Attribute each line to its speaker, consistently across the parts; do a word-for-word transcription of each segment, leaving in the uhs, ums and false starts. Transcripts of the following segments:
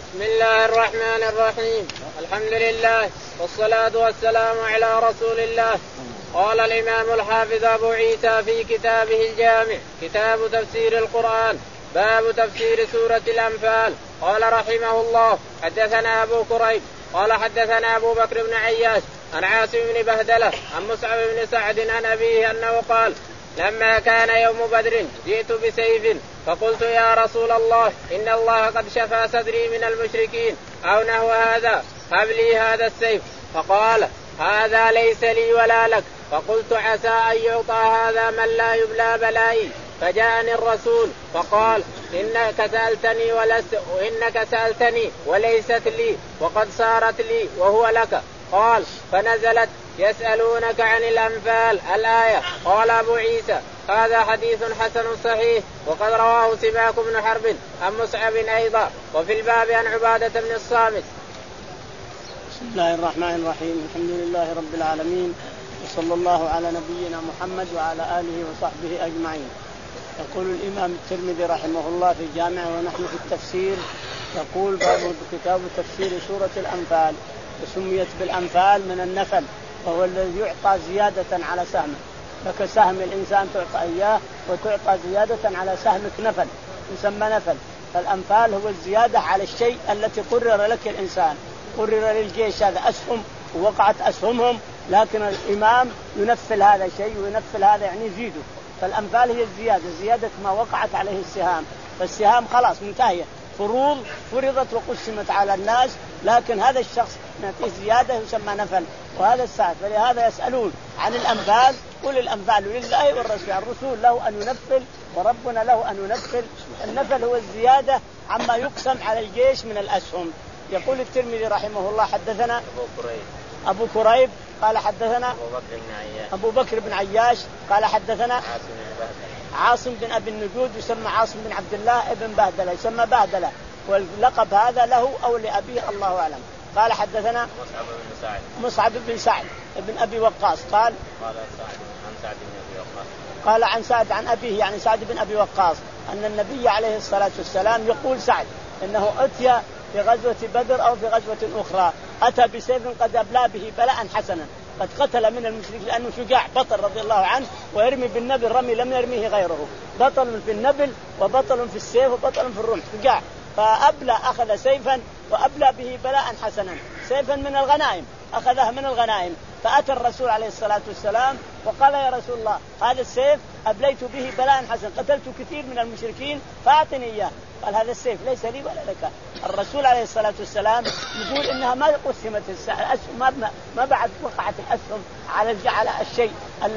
Speaker 1: بسم الله الرحمن الرحيم. الحمد لله والصلاة والسلام على رسول الله. قال الإمام الحافظ أبو عيسى في كتابه الجامع كتاب تفسير القرآن باب تفسير سورة الأنفال. قال رحمه الله حدثنا أبو كريب قال حدثنا أبو بكر بن عياش عن عاصم بن بهدلة عن مصعب بن سعد عن أبيه أنه قال لما كان يوم بدر جئت بسيف فقلت يا رسول الله إن الله قد شفى صدري من المشركين أو نحو هذا هب لي هذا السيف. فقال هذا ليس لي ولا لك. فقلت عسى أن يعطى هذا من لا يبلى بلائي. فجاءني الرسول فقال إنك سألتني, ولست وإنك سألتني وليست لي وقد صارت لي وهو لك. قال فنزلت يسألونك عن الأنفال الآية. قال أبو عيسى هذا حديث حسن صحيح وقد رواه سماك بن حرب عن مصعب أيضا وفي الباب عن عبادة بن الصامت.
Speaker 2: بسم الله الرحمن الرحيم. الحمد لله رب العالمين وصلى الله على نبينا محمد وعلى آله وصحبه أجمعين. يقول الإمام الترمذي رحمه الله في الجامع ونحن في التفسير يقول باب كتاب تفسير سورة الأنفال. وسميت بالأنفال من النفل وهو الذي يعطى زيادة على سهمه. لك سهم الإنسان تعطى إياه وتعطى زيادة على سهمك نفل يسمى نفل. فالأنفال هو الزيادة على الشيء التي قرر لك الإنسان. قرر للجيش هذا أسهم ووقعت أسهمهم لكن الإمام ينفل هذا الشيء وينفل هذا يعني يزيده. فالأنفال هي الزيادة زيادة ما وقعت عليه السهام. فالسهام خلاص منتهية فروض فرضت وقسمت على الناس لكن هذا الشخص نعطيه زيادة يسمى نفل وهذا السعد. فلهذا يسألون عن الأنفال. قل الأنفال لله والرسول. الرسول له أن ينفل وربنا له أن ينفل. النفل هو الزيادة عما يقسم على الجيش من الأسهم. يقول الترمذي رحمه الله حدثنا
Speaker 1: أبو كريب
Speaker 2: أبو كريب قال حدثنا
Speaker 1: أبو بكر بن عياش
Speaker 2: أبو بكر بن عياش قال حدثنا
Speaker 1: عاصم بن بهدلة
Speaker 2: عاصم بن أبي النجود يسمى عاصم بن عبد الله ابن بهدلة يسمى بهدلة واللقب هذا له أو لأبيه الله أعلم. قال حدثنا
Speaker 1: مصعب بن سعد
Speaker 2: مصعب بن سعد ابن أبي وقاص قال
Speaker 1: قال سعد عن سعد بن أبي وقاص
Speaker 2: قال عن سعد عن أبيه يعني سعد بن أبي وقاص أن النبي عليه الصلاة والسلام يقول سعد إنه أتي في غزوة بدر أو في غزوة أخرى أتى بسيف قد أبلى به بلاء حسنا. قد قتل من المشركين لأنه شجاع بطل رضي الله عنه ويرمي بالنبل رمي لم يرميه غيره. بطل في النبل وبطل في السيف وبطل في الرمح شجاع. فأبلى أخذ سيفا وأبلى به بلاء حسنا سيفا من الغنائم أخذها من الغنائم. فأتى الرسول عليه الصلاة والسلام وقال يا رسول الله هذا السيف أبليت به بلاء حسنا قتلت كثير من المشركين فأعطني إياه. قال هذا السيف ليس لي ولا لك. الرسول عليه الصلاة والسلام يقول إنها ما قسمت الأسهم ما, ما بعد وقعت الأسهم على على الشيء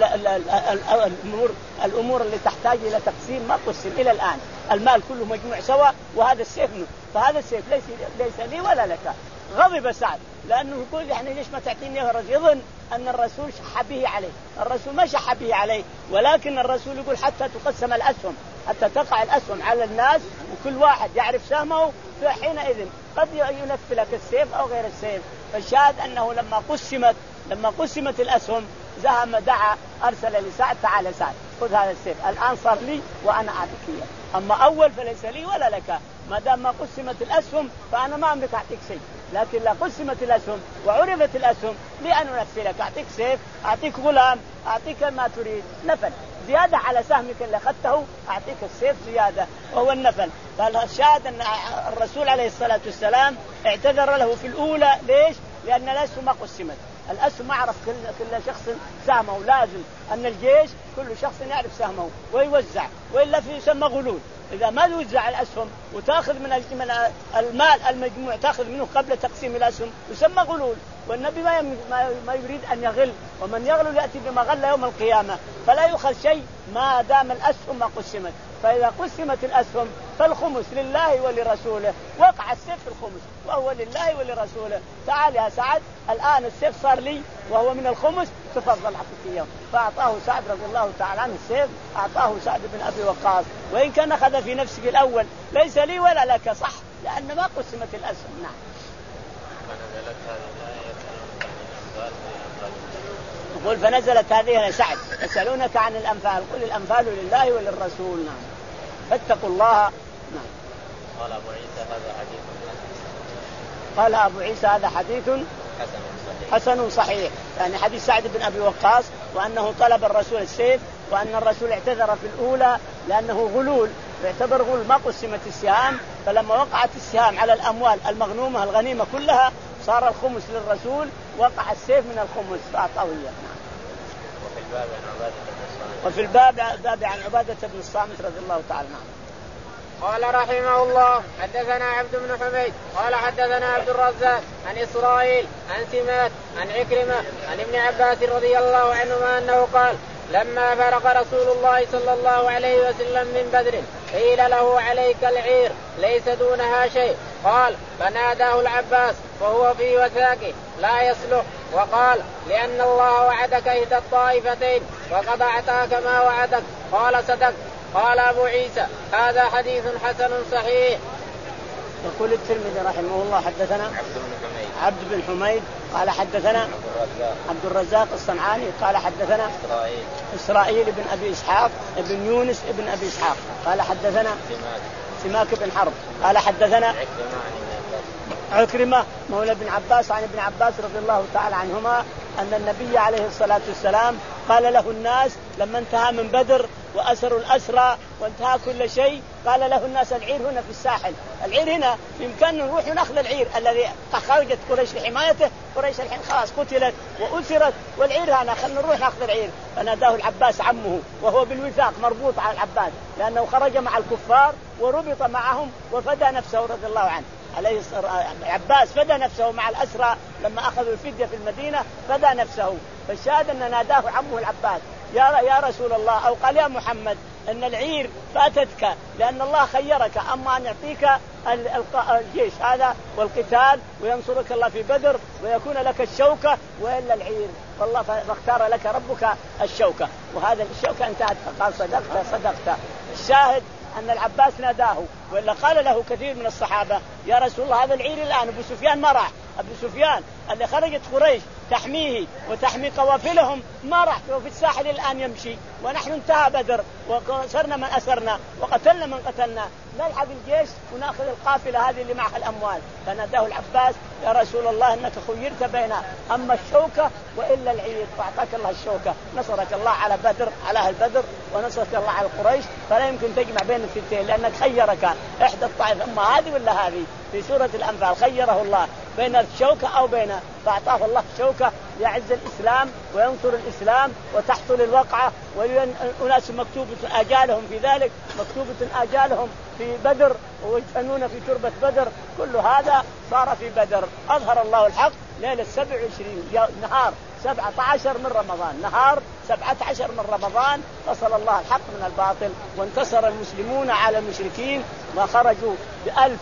Speaker 2: الأمور الأمور اللي تحتاج إلى تقسيم ما قسم إلى الآن. المال كله مجموع سوا وهذا السيف منه. فهذا السيف ليس ليس لي ولا لك. غضب سعد لأنه يقول يعني ليش ما تعطيني يا رجل. يظن أن الرسول شح به عليه. الرسول ما شح به عليه ولكن الرسول يقول حتى تقسم الأسهم حتى تقع الأسهم على الناس وكل واحد يعرف سهمه فحينئذ قد ينفل لك السيف أو غير السيف. فالشاهد أنه لما قسمت لما قسمت الأسهم زهم دعا أرسل لسعد تعال سعد خذ هذا السيف الآن صار لي وأنا أعطيك إياه. أما أول فليس لي ولا لك. ما دام ما قسمت الأسهم فأنا ما أملك أعطيك شيء. لكن لا قسمت الأسهم وعرفت الأسهم لأن نفسلك أعطيك سيف أعطيك غلام أعطيك ما تريد نفل زيادة على سهمك اللي أخذته أعطيك السيف زيادة وهو النفل. فالشاهد أن الرسول عليه الصلاة والسلام اعتذر له في الأولى. ليش؟ لأن الأسهم ما قسمت. الأسهم ما عرف كل, كل شخص سهمه. لازم أن الجيش كل شخص يعرف سهمه ويوزع وإلا في يسمى غلول. إذا ما يوزع الأسهم وتأخذ من المال المجموع تأخذ منه قبل تقسيم الأسهم يسمى غلول. والنبي ما يريد أن يغل ومن يغل يأتي بما غل يوم القيامة. فلا يؤخذ شيء ما دام الأسهم ما قسمت. فإذا قسمت الأسهم فالخمس لله ولرسوله وقع السيف في الخمس وهو لله ولرسوله. تعال يا سعد الآن السيف صار لي وهو من الخمس تفضل حقيقيا. فأعطاه سعد رضي الله تعالى عنه السيف أعطاه سعد بن أبي وقاص. وإن كان أخذ في نفسه الأول ليس لي ولا لك صح لأن ما قسمت الأسهم. نعم. يقول فنزلت هذه سعد يسألونك عن الأنفال قل الأنفال لله وللرسول. نعم فاتقوا الله. نعم.
Speaker 1: قال أبو عيسى هذا حديث
Speaker 2: قال أبو عيسى هذا حديث حسن صحيح. يعني حديث سعد بن أبي وقاص وأنه طلب الرسول السيف وأن الرسول اعتذر في الأولى لأنه غلول يعتبر غلول ما قسمت السهام، فلما وقعت السهام على الأموال المغنومة الغنيمة كلها صار الخمس للرسول، وقع السيف من الخمس فأعطوه. وفي الباب باب عن عبادة بن الصامت رضي الله تعالى عنه.
Speaker 1: قال رحمه الله حدثنا عبد بن حميد قال حدثنا عبد الرزاق عن إسرائيل عن سمات عن عكرمة عن ابن عباس رضي الله عنهما أنه قال لما فرق رسول الله صلى الله عليه وسلم من بدر قيل له عليك العير ليس دونها شيء، قال فناداه العباس وهو في وثاقه لا يصلح، وقال لأن الله وعدك إحدى الطائفتين وقد أعطاك ما وعدك، قال صدق. قال أبو عيسى هذا حديث حسن صحيح.
Speaker 2: يقول الترمذي رحمه الله حدثنا
Speaker 1: عبد بن حميد
Speaker 2: عبد بن حميد قال حدثنا
Speaker 1: عبد الرزاق,
Speaker 2: عبد الرزاق الصنعاني قال حدثنا
Speaker 1: إسرائيل
Speaker 2: إسرائيل بن أبي إسحاق بن يونس بن أبي إسحاق قال حدثنا
Speaker 1: سماك
Speaker 2: سماك بن حرب قال حدثنا عكرمة مولى بن عباس عن ابن عباس رضي الله تعالى عنهما أن النبي عليه الصلاة والسلام قال له الناس لما انتهى من بدر وأسروا الأسرى وانتهى كل شيء، قال له الناس العير هنا في الساحل، العير هنا بإمكاننا نروح نأخذ العير الذي خرجت قريش لحمايته، قريش الحين خلاص قتلت وأسرت والعير هنا خلنا نروح نأخذ العير. فناداه العباس عمه وهو بالوثاق مربوط على العباس لأنه خرج مع الكفار وربط معهم وفدى نفسه رضي الله عنه. عليه عباس فدى نفسه مع الأسرى لما أخذوا الفدية في المدينة فدى نفسه. فالشاهد أن ناداه عمه العباس يا يا رسول الله أو قال يا محمد أن العير فاتتك لأن الله خيرك أما أن يعطيك الجيش هذا والقتال وينصرك الله في بدر ويكون لك الشوكة وإلا العير، والله فاختار لك ربك الشوكة وهذا الشوكة انتهت. فقال صدقت صدقت. الشاهد أن العباس ناداه وإلا قال له كثير من الصحابة يا رسول الله هذا العير الآن أبو سفيان ما راح، أبو سفيان اللي خرجت قريش تحميه وتحمي قوافلهم ما راح في الساحل الآن يمشي ونحن انتهى بدر وصرنا من أسرنا وقتلنا من قتلنا، نلحق الجيش ونأخذ القافلة هذه اللي معها الأموال. فناداه العباس يا رسول الله إنك خيرت بين أما الشوكة وإلا العير فأعطاك الله الشوكة، نصرك الله على بدر على أهل بدر ونصرك الله على قريش، فلا يمكن تجمع بين الثنتين لأنك خيرك إحدى الطائف أما هذه ولا هذه. في سورة الأنفال خيره الله بين الشوكة أو بين، فأعطاه الله الشوكة يعز الإسلام وينصر الإسلام وتحصل الوقعة وأناس مكتوبة آجالهم في ذلك، مكتوبة آجالهم في بدر ويدفنون في تربة بدر، كل هذا صار في بدر. أظهر الله الحق ليلة سبع وعشرين نهار سبعة عشر من رمضان، نهار سبعة عشر من رمضان فصل الله الحق من الباطل وانتصر المسلمون على المشركين وخرجوا بألف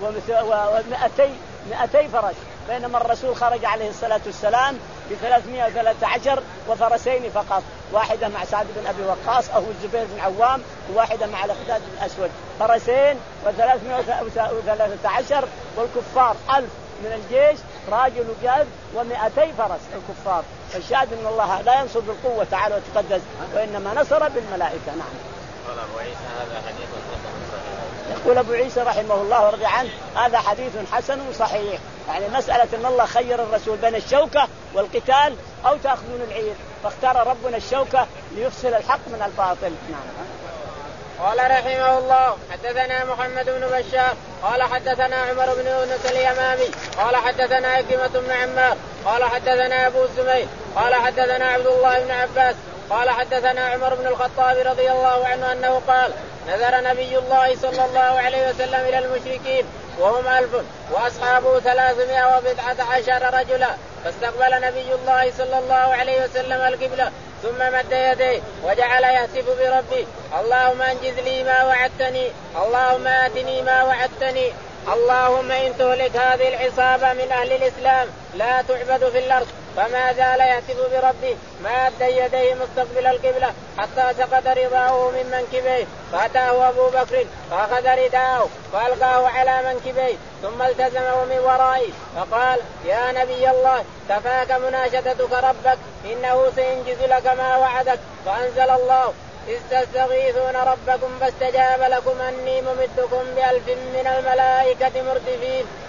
Speaker 2: ومئتي مئتي فرس، بينما الرسول خرج عليه الصلاة والسلام بثلاثمائة وثلاثة عشر وفرسين فقط، واحدة مع سعد بن أبي وقاص أو الزبير بن عوام وواحدة مع الأخداد بن الأسود، فرسين وثلاثمائة وثلاثة عشر والكفار ألف من الجيش راجل وجاد ومئتي فرس الكفار. فالشاهد أن الله لا ينصر بالقوة تعالى وتقدس وإنما نصر بالملائكة. نعم.
Speaker 1: قال أبو عيسى هذا حديث حسن صحيح.
Speaker 2: يقول أبو عيسى رحمه الله ورضي عنه هذا حديث حسن صحيح. يعني مسألة أن الله خير الرسول بين الشوكة والقتال أو تأخذون العير، فاختار ربنا الشوكة ليفصل الحق من الباطل. نعم.
Speaker 1: قال رحمه الله حدثنا محمد بن بشار قال حدثنا عمر بن يونس اليمامي قال حدثنا عكرمة بن عمار قال حدثنا أبو الزبير قال حدثنا عبد الله بن عباس قال حدثنا عمر بن الخطاب رضي الله عنه أنه قال نذر نبي الله صلى الله عليه وسلم إلى المشركين وهم ألف وأصحابه ثلاثمائة وبضعة عشر رجلا، فاستقبل نبي الله صلى الله عليه وسلم القبلة ثم مد يديه وجعل يهتف بربه اللهم انجز لي ما وعدتني، اللهم آتني ما وعدتني، اللهم إن تهلك هذه العصابة من أهل الإسلام لا تعبد في الأرض. فما زال يهتف بربه ماد يديه مستقبل القبلة حتى سقط رداءه من منكبيه، فأتاه أبو بكر فأخذ رداءه فألقاه على منكبيه ثم التزمه من ورائه فقال يا نبي الله كفاك مناشدتك ربك إنه سينجز لك ما وعدك. فأنزل الله إذ تستغيثون ربكم فاستجاب لكم أني ممدكم بألف من الملائكة مردفين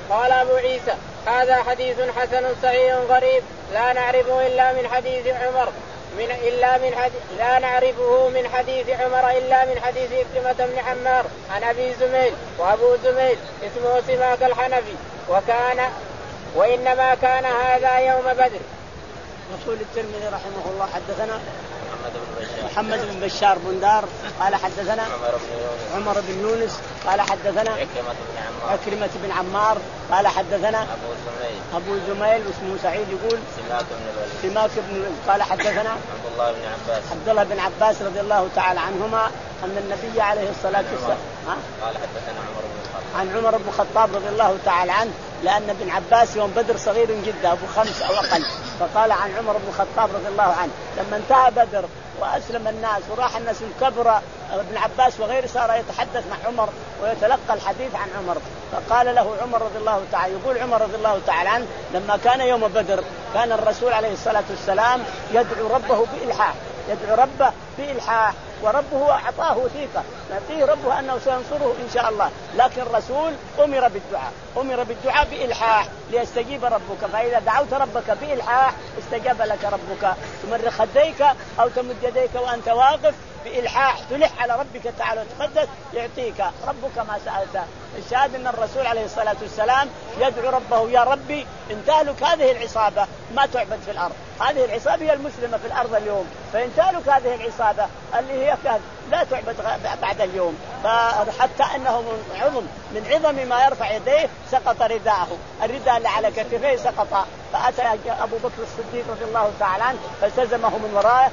Speaker 1: قال أبو عيسى هذا حديث حسن صحيح غريب لا نعرفه إلا من حديث عمر من إلا من حديث لا نعرفه من حديث عمر إلا من حديث إكرمة بن عمار عن أبي زميل وأبو زميل اسمه سماك الحنفي وكان وإنما كان هذا يوم بدر.
Speaker 2: يقول الترمذي رحمه الله حدثنا محمد بن بشار بندار قال حدثنا عمر بن يونس قال حدثنا عكرمة بن عمار قال حدثنا أبو زميل أبو زميل واسمه سعيد يقول سماك بن قال حدثنا عبد الله بن عباس عبد الله بن عباس رضي الله تعالى عنهما أن النبي عليه الصلاة والسلام
Speaker 3: قال حدثنا عمر بن الخطاب
Speaker 2: عن عمر بن الخطاب رضي الله تعالى عنه لأن ابن عباس يوم بدر صغير جدا أبو خمس أو أقل فقال عن عمر بن الخطاب رضي الله عنه لما انتهى بدر وأسلم الناس وراح الناس كبر ابن عباس وغيره صار يتحدث مع عمر ويتلقى الحديث عن عمر فقال له عمر رضي الله تعالى يقول عمر رضي الله تعالى عنه لما كان يوم بدر كان الرسول عليه الصلاة والسلام يدعو ربه بإلحاح يدعو ربه بإلحاح وربه أعطاه ثقة يعطيه ربه أنه سينصره إن شاء الله لكن الرسول أمر بالدعاء أمر بالدعاء بإلحاح ليستجيب ربك فإذا دعوت ربك بإلحاح استجاب لك ربك تمر خديك أو تمد يديك وأنت واقف بإلحاح تلح على ربك تعالى وتقدس يعطيك ربك ما سألته. الشاهد أن الرسول عليه الصلاة والسلام يدعو ربه يا ربي إن تهلك هذه العصابة ما تعبد في الأرض هذه العصابة هي المسلمة في الأرض اليوم فإن تهلك هذه العصابة اللي هي كهد لا تعبد بعد اليوم فحتى أنه من عظم من عظم ما يرفع يديه سقط رداءه الرداء اللي على كتفيه سقط فأتى أبو بكر الصديق رضي الله تعالى عنه فالتزمه من ورائه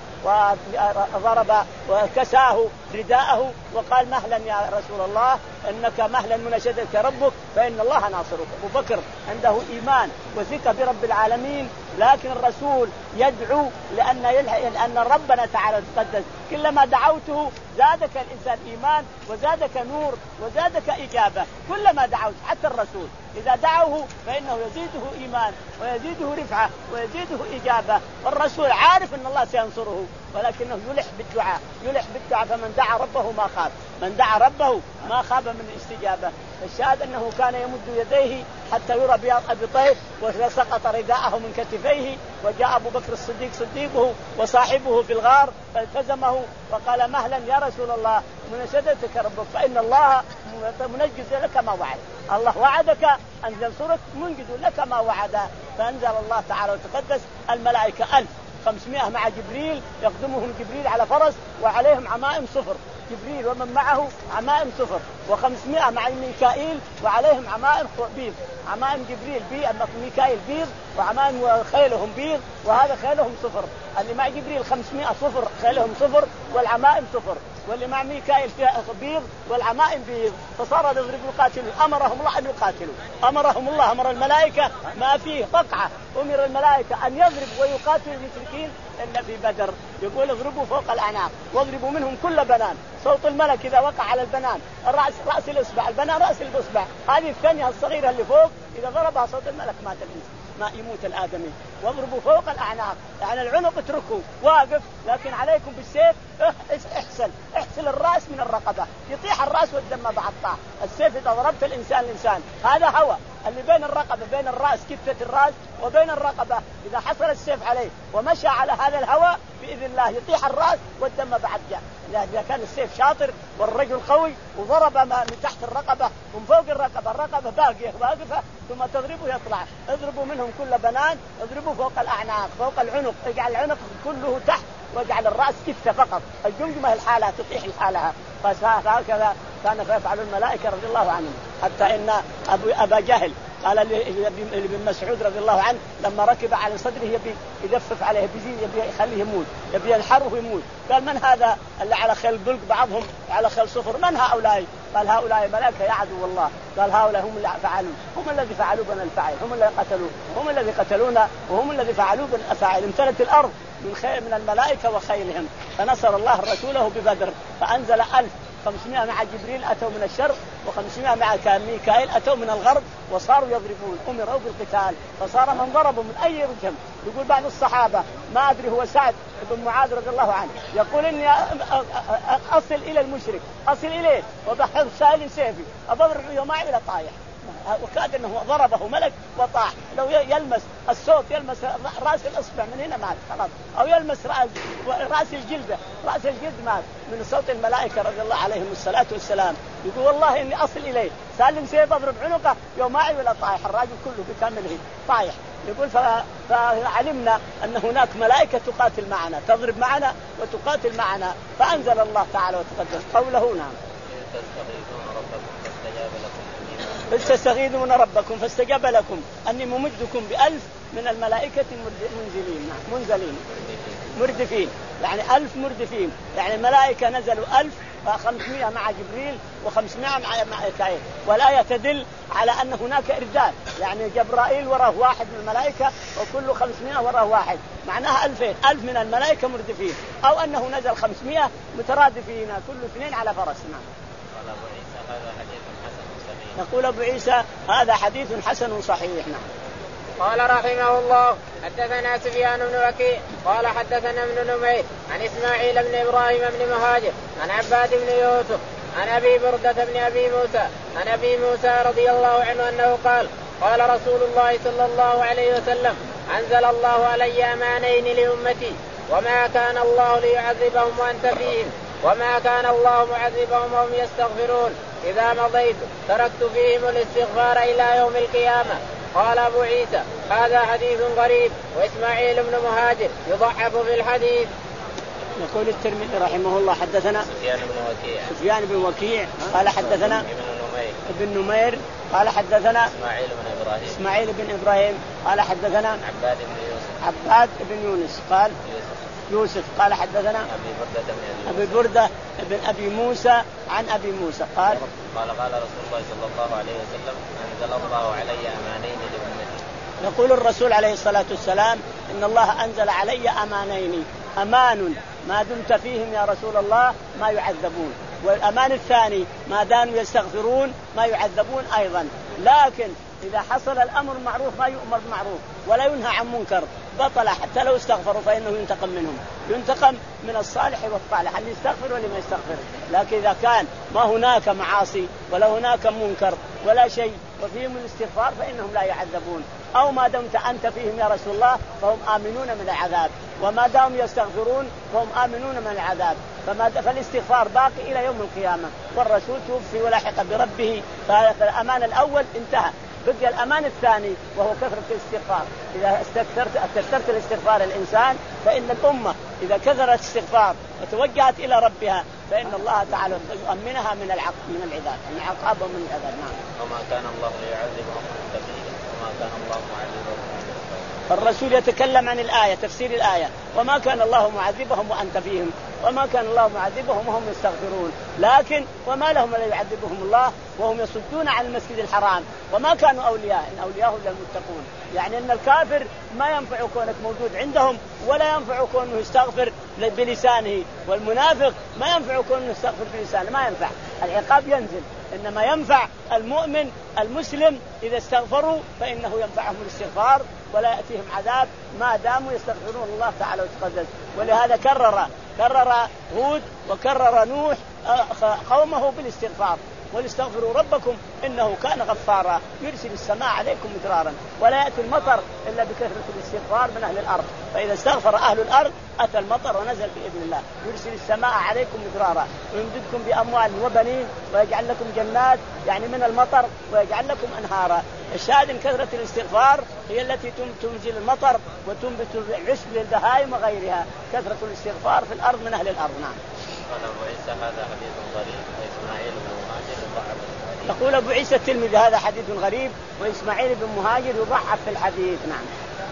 Speaker 2: وضرب وكساه رداءه وقال مهلا يا رسول الله إنك مهلا مناشدك ربك فإن الله ناصرك. أبو بكر عنده إيمان وثقة برب العالمين لكن الرسول يدعو لأن لأن ربنا تعالى تقدس كلما دعوته زادك الإنسان إيمان وزادك نور وزادك إجابة كلما دعوت حتى الرسول إذا دعوه فإنه يزيده إيمان ويزيده رفعة ويزيده إجابة والرسول عارف أن الله سينصره ولكنه يلح بالدعاء يلح بالدعاء فمن دعا ربه ما خاب من دعا ربه ما خاب من الاستجابة. الشاهد أنه كان يمد يديه حتى يرى بياض أبي طيف وسقط رداءه من كتفيه وجاء أبو بكر الصديق صديقه وصاحبه في الغار فالتزمه وقال مهلا يا رسول الله مناشدتك ربك فإن الله منجز لك ما وعد الله وعدك أن ينصرك منجز لك ما وعد. فأنزل الله تعالى وتقدس الملائكة ألف خمسمائة مع جبريل يقدمهم جبريل على فرس وعليهم عمائم صفر جبريل ومن معه عمائم صفر وخمسمائة مع ميكائيل وعليهم عمائم بيض عمائم جبريل بيض ميكائيل بيض وعمائم خيلهم بيض وهذا خيلهم صفر اللي مع جبريل خمسمائة صفر خيلهم صفر والعمائم صفر واللي مع ميكائيل فيها بيض والعمائم بيض فصار يضرب يقاتلوا أمرهم الله أن يقاتلوا أمرهم الله أمر الملائكة ما فيه بقعة أمر الملائكة أن يضرب ويقاتلوا المشركين إلا في بدر يقول اضربوا فوق الأعناق واضربوا منهم كل بنان صوت الملك إذا وقع على البنان الرأس رأس الإصبع البنان رأس الإصبع هذه الثانية الصغيرة اللي فوق إذا ضربها صوت الملك مات الإنسان ما يموت الآدمي واضربوا فوق الأعناق يعني العنق اتركوا واقف لكن عليكم بالسيف احسن احسن الرأس من الرقبة يطيح الرأس والدم بعضها السيف إذا ضربت الإنسان الإنسان هذا هوى اللي بين الرقبة بين الرأس كتة الرأس وبين الرقبة إذا حصل السيف عليه ومشى على هذا الهوى بإذن الله يطيح الرأس والدم بعد جاء إذا كان السيف شاطر والرجل قوي وضرب من تحت الرقبة ومن فوق الرقبة الرقبة باقية واقفة ثم تضربه يطلع اضربوا منهم كل بنان اضربوا فوق الأعناق فوق العنق اجعل العنق كله تحت واجعل الرأس كتة فقط الجمجمة الحالة تطيح الحالة فهكذا كان فيفعل الملائكة رضي الله عنهم حتى إن أبو أبا جهل قال لابن مسعود رضي الله عنه لما ركب على صدره يبي يدفف عليه بيزيد يبي يخليه يموت يبي ينحره ويموت قال من هذا اللي على خيل بلق بعضهم على خيل صفر من هؤلاء قال هؤلاء ملائكة يا عدو الله قال هؤلاء هم اللي فعلوا هم الذي فعلوا بنا الفعل هم الذي قتلوا هم الذي قتلونا وهم الذي فعلوا بالأفاعل امتلت الأرض من خير من الملائكة وخيلهم فنصر الله رسوله ببدر فأنزل ألف خمسمائة مع جبريل أتوا من الشرق وخمسمائة مع ميكائيل أتوا من الغرب وصاروا يضربون أمروا بالقتال فصار من ضربوا من أي رجم. يقول بعض الصحابة ما أدري هو سعد بن معاذ رضي الله عنه يقول إني أصل إلى المشرك أصل إليه وبحث سائل سيفي أضرب يومين إلى طايح وكاد أنه ضربه ملك وطاح. لو يلمس الصوت يلمس رأس الأصبع من هنا مات خلاص، أو يلمس رأس الجلد رأس الجلد مات من صوت الملائكة رضي الله عليهم الصلاة والسلام. يقول والله إني أصل إليه سالم سيف أضرب عنقه يوم ما عي ولا طايح، الراجل كله بكامله طايح. يقول فعلمنا أن هناك ملائكة تقاتل معنا تضرب معنا وتقاتل معنا، فأنزل الله تعالى وتقدس قوله نعم إذ تستغيثون ربكم فاستجاب لكم أني ممدكم بألف من الملائكة منزلين منزلين مردفين، يعني ألف مردفين، يعني الملائكة نزلوا ألف وخمسمائة مع جبريل وخمسمائة مع ميكائيل. والآية تدل على أن هناك إرداد، يعني جبرائيل وراه واحد من الملائكة وكل خمسمائة وراه واحد، معناها ألفين ألف من الملائكة مردفين، أو أنه نزل خمسمائة مترادفين كل اثنين على فرس. نقول أبو عيسى هذا حديث حسن صحيح. نعم.
Speaker 1: قال رحمه الله حدثنا سفيان بن وكيع قال حدثنا ابن نمير عن إسماعيل بن إبراهيم بن مهاجر عن عباد بن يوسف عن أبي بردة بن أبي موسى عن أبي موسى رضي الله عنه أنه قال قال رسول الله صلى الله عليه وسلم أنزل الله علي أمانين لأمتي وما كان الله ليعذبهم وأنت فيهم وما كان الله معذبهم وهم يستغفرون إذا مضيت تركت فيهم الاستغفار إلى يوم القيامة. قال أبو عيسى هذا حديث غريب وإسماعيل بن مهاجر يضعف في الحديث.
Speaker 2: يقول الترمذي رحمه الله حدثنا
Speaker 3: سفيان بن وكيع
Speaker 2: سفيان بن وكيع قال حدثنا ابن نمير قال حدثنا
Speaker 3: إسماعيل بن إبراهيم
Speaker 2: إسماعيل بن إبراهيم قال حدثنا
Speaker 3: عباد بن يوسف
Speaker 2: عباد بن يونس قال
Speaker 3: يوسف,
Speaker 2: يوسف قال حدثنا
Speaker 3: أبي بردة بن
Speaker 2: أبي بردة بن أبي موسى عن أبي موسى قال
Speaker 3: قال قال رسول الله صلى الله عليه وسلم أنزل الله علي أمانين لأمتي.
Speaker 2: يقول الرسول عليه الصلاة والسلام إن الله أنزل علي أمانين، أمان ما دمت فيهم يا رسول الله ما يعذبون، والأمان الثاني ما داموا يستغفرون ما يعذبون أيضا. لكن إذا حصل الأمر معروف ما يؤمر بمعروف ولا ينهى عن منكر بطل حتى لو استغفروا فإنه ينتقم منهم، ينتقم من الصالح والصالح اللي يستغفر واللي ما يستغفر. لكن إذا كان ما هناك معاصي ولا هناك منكر ولا شيء وفيهم الاستغفار فإنهم لا يعذبون، أو ما دمت أنت فيهم يا رسول الله فهم آمنون من العذاب، وما دام يستغفرون فهم آمنون من العذاب. فالاستغفار باقي إلى يوم القيامة، والرسول توفي ولاحق بربه، فالأمان الأول انتهى، بقي الأمان الثاني وهو كثرة الاستغفار. إذا استكثرت استكثرت الاستغفار الإنسان فإن الأمة إذا كثرت استغفار وتوجهت إلى ربها فإن الله تعالى يؤمنها من العقاب من العذاب من العقاب ومن العذاب. نعم.
Speaker 3: وما كان الله ليعذبهم وأنت فيهم وما كان الله معذبهم.
Speaker 2: الرسول يتكلم عن الآية، تفسير الآية، وما كان الله معذبهم وأنت فيهم، وما كان الله معذبهم وهم يستغفرون. لكن وما لهم لا يعذبهم الله وهم يصدون عن المسجد الحرام وما كانوا أولياء إن أولياءه إلا المتقون. يعني أن الكافر ما ينفع كونك موجود عندهم ولا ينفع كونه يستغفر بلسانه، والمنافق ما ينفع كونه يستغفر بلسانه، ما ينفع، العقاب ينزل. إنما ينفع المؤمن المسلم إذا استغفروا فإنه ينفعهم الاستغفار ولا يأتيهم عذاب ما داموا يستغفرون الله تعالى وتقدس. ولهذا كرر كرر هود وكرر نوح قومه بالاستغفار، واستغفروا ربكم إنه كان غفارا يرسل السماء عليكم مدرارا ولا يأتي المطر إلا بكثرة الاستغفار من أهل الأرض. فإذا استغفر أهل الأرض أتى المطر ونزل بإذن الله. يرسل السماء عليكم مدرارا ويمددكم بأموال وبنين ويجعل لكم جنات يعني من المطر ويجعل لكم أنهارا. الشاهد إن كثرة الاستغفار هي التي تنزل المطر وتنبت العشب للبهائم وغيرها. كثرة الاستغفار في الأرض من أهل الأرض. نعم.
Speaker 3: قال أبو عيسى هذا حديث غريب وإسماعيل بن مهاجر يضعف في الحديث.
Speaker 2: يقول أبو عيسى الترمذي هذا حديث غريب وإسماعيل بن مهاجر يضعف في الحديث. نعم.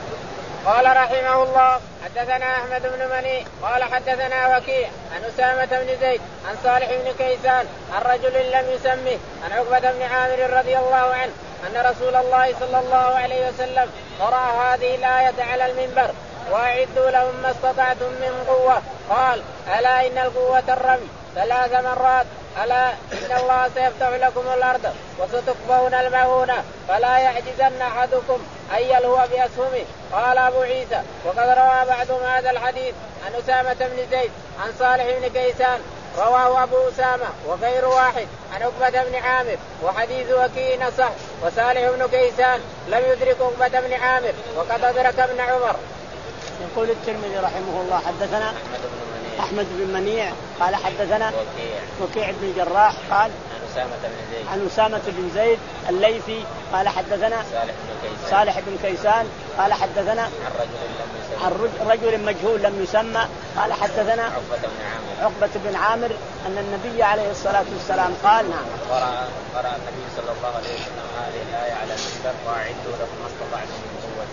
Speaker 1: قال رحمه الله حدثنا أحمد بن مني قال حدثنا وكيع عن أسامة بن زيد عن صالح بن كيسان عن رجل لم يسمه عن عقبة بن عامر رضي الله عنه أن رسول الله صلى الله عليه وسلم قرأ هذه الآية على المنبر وأعدوا لهم ما استطعتم من قوة. قال ألا إن القوة الرمي ثلاث مرات، ألا إن الله سيفتح لكم الأرض وستكفون المعونة فلا يعجزن أحدكم أن يلهو بأسهمه. قال أبو عيسى وقد روى بعضهم هذا الحديث عن أسامة بن زيد عن صالح بن كيسان رواه أبو أسامة وغير واحد عن عقبة بن عامر وحديث وكيع صح. وصالح بن كيسان لم يدرك عقبة بن عامر وقد أدرك ابن عمر.
Speaker 2: يقول الترمذي رحمه الله حدثنا أحمد بن منيع قال حدثنا
Speaker 3: وكيع
Speaker 2: وكيع بن الجراح قال
Speaker 3: عن أسامة بن زيد
Speaker 2: عن أسامة بن زيد الليثي قال حدثنا
Speaker 3: صالح بن كيسان
Speaker 2: صالح بن كيسان قال حدثنا
Speaker 3: عن رجل لم يسمى
Speaker 2: عن رجل مجهول لم يسمى قال حدثنا
Speaker 3: عقبة بن عامر
Speaker 2: عقبة بن عامر أن النبي عليه الصلاة والسلام قال نعم
Speaker 3: قرأ قرأ النبي صلى الله عليه وسلم هذه الآية على المنبر وأعدوا لكم ما استطعتم من قوة.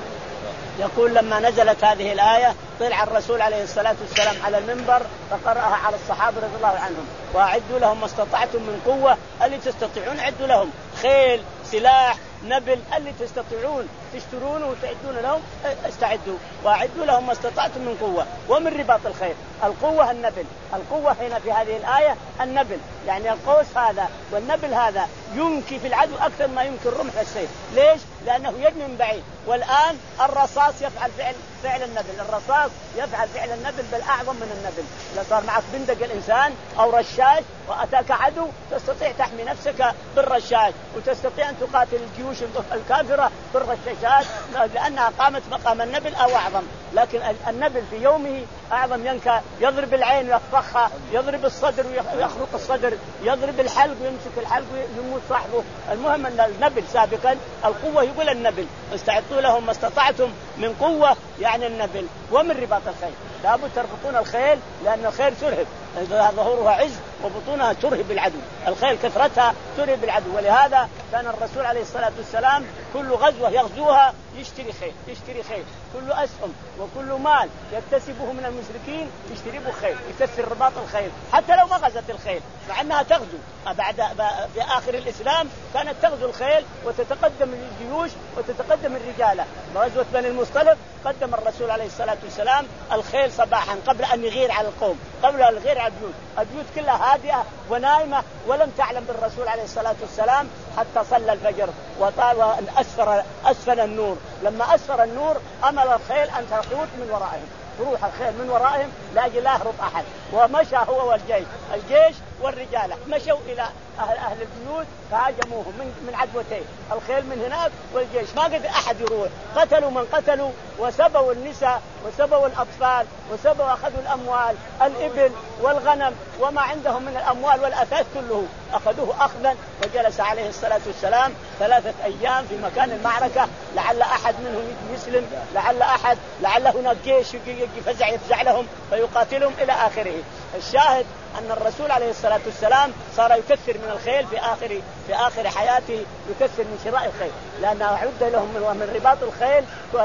Speaker 2: يقول لما نزلت هذه الآية طلع الرسول عليه الصلاة والسلام على المنبر فقرأها على الصحابة رضي الله عنهم وأعدوا لهم ما استطعتم من قوة اللي تستطيعون أعدوا لهم خيل سلاح نبل اللي تستطيعون تشترونه وتعدون لهم استعدوا وأعدوا لهم ما استطعتم من قوة ومن رباط الخيل. القوة النبل القوة هنا في هذه الآية النبل يعني القوس هذا والنبل هذا ينكي في العدو أكثر ما يمكن رمح السيف. ليش؟ لأنه يرمي من بعيد. والآن الرصاص يفعل فعل فعل النبل الرصاص يفعل فعل النبل بل أعظم من النبل. إذا صار معك بندق الإنسان أو رشاش وأتاك عدو تستطيع تحمي نفسك بالرشاش وتستطيع أن تقاتل الجيوش الكافرة بالرشاشات لأنها قامت مقام النبل أو أعظم. لكن النبل في يومه أعظم ينكى يضرب العين ويخفخها يضرب الصدر ويخرق الصدر يضرب الحلق ويمسك الحلق ويموت صاحبه. المهم أن النبل سابقا القوة يقول النبل استعدوا لهم ما استطعتم من قوة يعني النبل ومن رباط الخيل. لابد تربطون الخيل لأن الخيل ترهب ظهورها عز وبطونها ترهب العدو. الخيل كثرتها ترهب العدو ولهذا كان الرسول عليه الصلاة والسلام كل غزوة يغزوها يشتري خيل يشتري خيل كل أسهم وكل مال يكتسبه من المشركين يشتري به خيل يكسر رباط الخيل حتى لو ما غزت الخيل مع أنها تغزو بعد في آخر الإسلام كانت تغزو الخيل وتتقدم الجيوش وتتقدم الرجالة. غزوة بني المصطلق قدم الرسول عليه الصلاة والسلام الخيل صباحا قبل أن يغير على القوم قبل أن يغير على البيوت. البيوت كلها هادئة ونائمة ولم تعلم بالرسول عليه الصلاة والسلام حتى صلى الفجر وطال وأسفر أسفل النور. لما أسفر النور أمر الخيل أن تخوت من ورائهم تروح الخيل من ورائهم لاجل لا يهرب أحد. ومشى هو والجيش الجيش والرجالة مشوا إلى أهل, أهل البيوت فهاجموهم من, من عدوتين الخيل من هناك والجيش ما قدر أحد يروح. قتلوا من قتلوا وسبوا النساء وسبوا الأطفال وسبوا أخذوا الأموال الإبل والغنم وما عندهم من الأموال والأثاث كله أخذوه أخذا. وجلس عليه الصلاة والسلام ثلاثة أيام في مكان المعركة لعل أحد منهم يسلم لعل أحد لعل هناك جيش يفزع يفزع لهم فيقاتلهم إلى آخره. الشاهد أن الرسول عليه الصلاة والسلام صار يكثر من الخيل في آخر في آخر حياته يكثر من شراء الخيل لأنه عد لهم من رباط الخيل.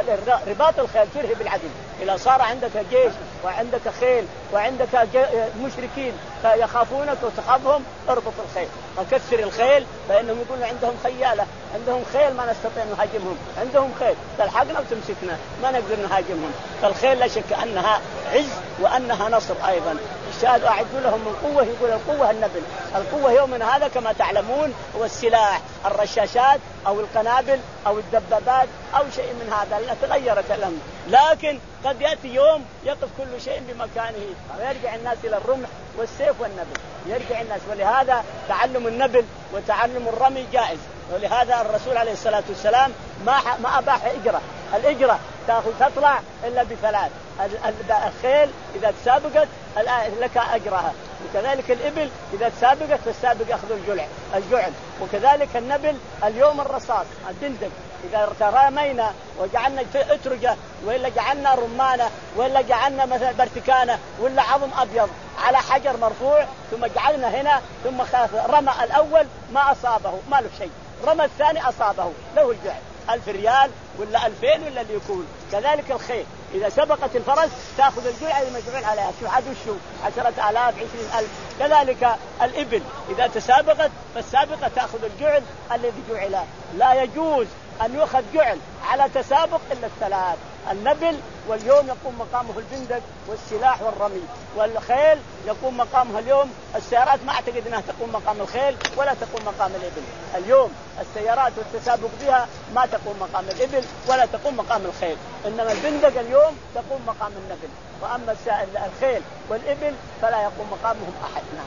Speaker 2: رباط الخيل ترهب العدو. إذا صار عندك جيش وعندك خيل وعندك مشركين يخافونك وتخافهم اربط الخيل وكثر الخيل فإنهم يقولون عندهم خيالة عندهم خيل ما نستطيع نهاجمهم عندهم خيل تلحقنا وتمسكنا ما نقدر نهاجمهم. فالخيل لا شك أنها عز وأنها نصر أيضا. الشاهد أعدوا لهم من قوة يقول القوة النبل. القوة يومنا هذا كما تعلمون هو السلاح الرشاشات أو القنابل أو الدبابات أو شيء من هذا لأن تغيرت الأمر. لكن قد يأتي يوم يقف كل شيء بمكانه ويرجع الناس إلى الرمح والسيف والنبل يرجع الناس. ولهذا تعلم النبل وتعلم الرمي جائز. ولهذا الرسول عليه الصلاة والسلام ما ما أباح إجرة. الإجرة تأخذ تطلع إلا بثلاث. الخيل إذا تسابقت لك أجرها وكذلك الإبل إذا تسابقت فالسابق يأخذ الجلع الجعل. وكذلك النبل اليوم الرصاص الدندق إذا رمينا وجعلنا أترجة وإلا جعلنا رمانة وإلا جعلنا مثلا برتكانة ولا عظم أبيض على حجر مرفوع ثم جعلنا هنا ثم رمى الأول ما أصابه ما له شيء رمى الثاني أصابه له الجعل ألف ريال ولا ألفين ولا اللي يكون. كذلك الخيل إذا سبقت الفرس تأخذ الجرعة المجعول عليها شو عاد وشو عشرة آلاف عشرين ألف. كذلك الإبل إذا تسابقت فالسابقة تأخذ الجعل الذي جعل. لا يجوز أن يؤخذ جعل على تسابق إلا الثلاث النبل، واليوم يقوم مقامه البندق والسلاح والرمي، والخيل يقوم مقامها اليوم. السيارات ما أعتقد أنها تقوم مقام الخيل ولا تقوم مقام الإبل. اليوم السيارات والتسابق بها ما تقوم مقام الإبل ولا تقوم مقام الخيل، إنما البندق اليوم تقوم مقام النبل، وأما الخيل والإبل فلا يقوم مقامهم أحد. نعم.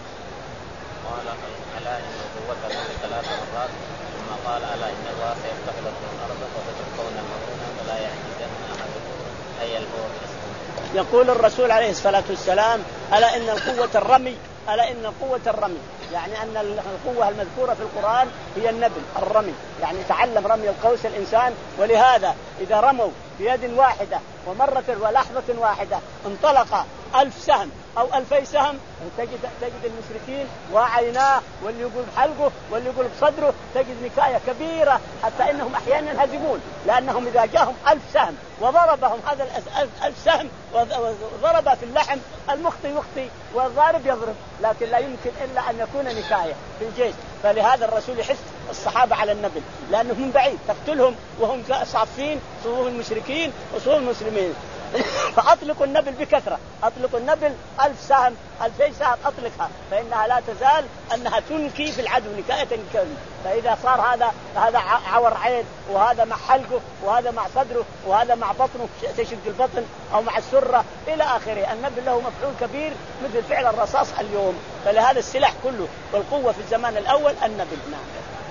Speaker 3: قال ألا إن قوة الأرض ثلاث مرات، ثم قال ألا إن الله سيفتح لكم الأرض وستبقون مؤونة فلا يعجزن أحدكم أي البور.
Speaker 2: يقول الرسول عليه الصلاة والسلام ألا إن القوة الرمي، ألا إن القوة الرمي، يعني أن القوة المذكورة في القرآن هي النبل الرمي، يعني تعلم رمي القوس الإنسان. ولهذا إذا رموا بيد واحدة ومرة ولحظة واحدة انطلق ألف سهم أو ألفي سهم، تجد تجد المشركين وعيناه واللي يقول بحلقه واللي يقول بصدره، تجد نكاية كبيرة حتى إنهم أحيانا ينهزمون، لأنهم إذا جاءهم ألف سهم وضربهم هذا الألف سهم وضرب في اللحم، المخطي يخطي والضارب يضرب، لكن لا يمكن إلا أن يكون نكاية في الجيش. فلهذا الرسول يحث الصحابة على النبل، لأنهم من بعيد تقتلهم وهم صافين صفوف المشركين وصفوف المسلمين. فأطلقوا النبل بكثرة، أطلقوا النبل ألف سهم ألفي سهم أطلقها، فإنها لا تزال أنها تنكي في العدو نكاية كاملة. فإذا صار هذا هذا عور عين وهذا مع حلقه وهذا مع صدره وهذا مع بطنه تشق البطن أو مع السرة إلى آخره، النبل له مفعول كبير مثل فعل الرصاص اليوم. فلهذا السلاح كله والقوة في الزمان الأول النبل. نعم.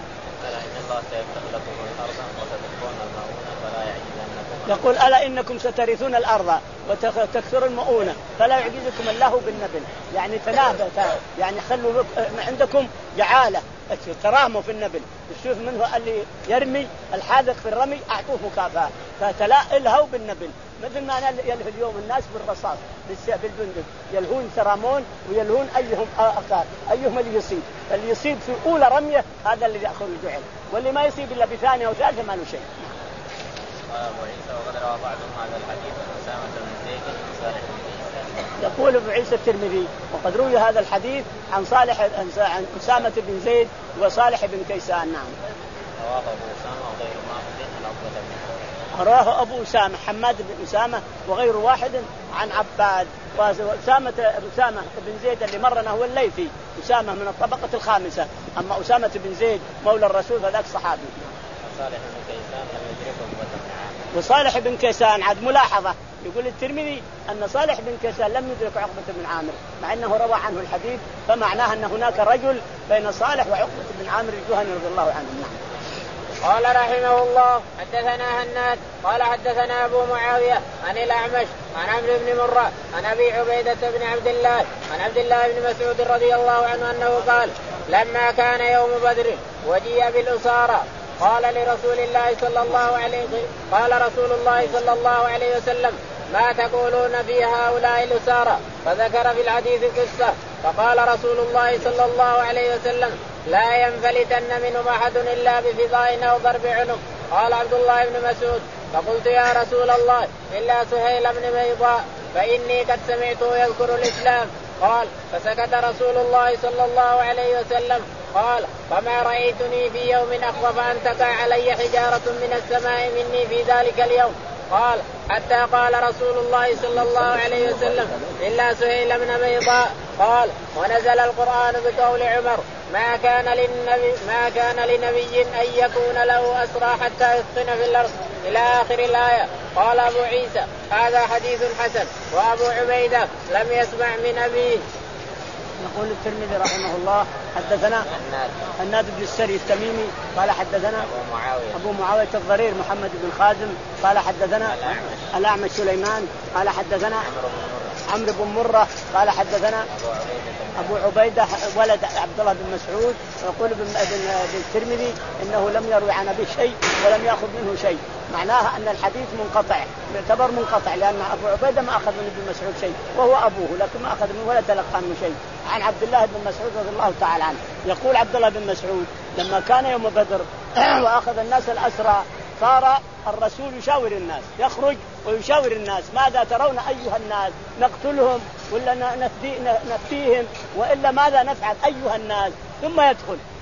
Speaker 3: إن الله سيفتح لكم الأرض وستبقون المؤونة فلا يعجزنكم.
Speaker 2: يقول ألا إنكم سترثون الأرض وتكثر المؤونة فلا يعجزكم الله بالنبل، يعني تنابه، يعني خلوا عندكم جعالة تراهموا في النبل. الشوف منه اللي يرمي الحاذق في الرمي أعطوه مكافأة، فتلا الهوا بالنبل مثل ما يلهي اليوم الناس بالرصاص بالبندق، يلهون ترامون ويلهون أيهم أقال أيهم اللي يصيب، اللي يصيب في أولى رمية هذا اللي يأخذ الجعل، واللي ما يصيب إلا بثانية وثالثة ما له شيء.
Speaker 3: قال أبو عيسى وقد روى بعضهم هذا الحديث عن أسامة بن زيد عن صالح بن كيسان.
Speaker 2: يقول أبو عيسى الترمذي وقد روي هذا الحديث عن صالح عن أسامة بن زيد وصالح بن كيسان. نعم.
Speaker 3: رواه أبو أسامة وغير واحد عن عقبة بن
Speaker 2: رواه أبو أسامة حماد بن أسامة وغير واحد عن عباد. وأسامة أسامة بن زيد اللي مرنا هو الليثي، أسامة من الطبقة الخامسة، أما أسامة بن زيد مولى الرسول فذاك صحابي.
Speaker 3: صالح بن كيسان لم يدركه عقبة بن عامر.
Speaker 2: وصالح بن كيسان عاد ملاحظة، يقول الترمذي أن صالح بن كيسان لم يدرك عقبة بن عامر مع أنه روى عنه الحديث، فمعناه أن هناك رجل بين صالح وعقبة بن عامر الجهني رضي الله عنه.
Speaker 1: قال رحمه الله حدثنا هناد قال حدثنا أبو معاوية عن الأعمش عن عمرو بن مرة عن أبي عبيدة بن عبد الله عن عبد الله بن مسعود رضي الله عنه أنه قال لما كان يوم بدر وجيء بالأسارى قال لرسول الله صلى الله عليه قال رسول الله صلى الله عليه وسلم ما تقولون في هؤلاء الأسارى؟ فذكر في الحديث قصة، فقال رسول الله صلى الله عليه وسلم لا ينفلتن منهم أحد إلا بفضاء أو ضرب عنق. قال عبد الله بن مسعود فقلت يا رسول الله إلا سهيل بن بيضاء فإني قد سمعته يذكر الإسلام. قال فسكت رسول الله صلى الله عليه وسلم. قال فما رأيتني في يوم أخوف أن تقع علي حجارة من السماء مني في ذلك اليوم. قال حتى قال رسول الله صلى الله عليه وسلم إلا سهيل بن بيضاء. قال ونزل القرآن بقول عمر ما كان للنبي ما كان لنبي أن يكون له أسرى حتى يثخن في الأرض إلى آخر الآية. قال أبو عيسى هذا حديث حسن وأبو عبيدة لم يسمع من أبيه.
Speaker 2: يقول الترمذي رحمه الله حدثنا هناد بن السري التميمي قال حدثنا
Speaker 3: أبو معاوية
Speaker 2: أبو معاوية الضرير محمد بن خازم قال حدثنا الأعمش سليمان قال حدثنا عمرو بن مرة قال حدثنا أبو عبيدة ولد عبد الله بن مسعود. ويقول بالترمذي إنه لم يروي عن أبي شيء ولم يأخذ منه شيء، معناها أن الحديث منقطع يعتبر منقطع، لأن أبو عبيدة ما أخذ من ابن مسعود شيء وهو أبوه، لكن ما أخذ منه ولا تلقى منه شيء عن عبد الله بن مسعود رضي الله تعالى عنه. يقول عبد الله بن مسعود لما كان يوم بدر وأخذ الناس الأسرى صار الرسول يشاور الناس، يخرج ويشاور الناس ماذا ترون أيها الناس، نقتلهم ولا نفديهم وإلا ماذا نفعل أيها الناس، ثم يدخل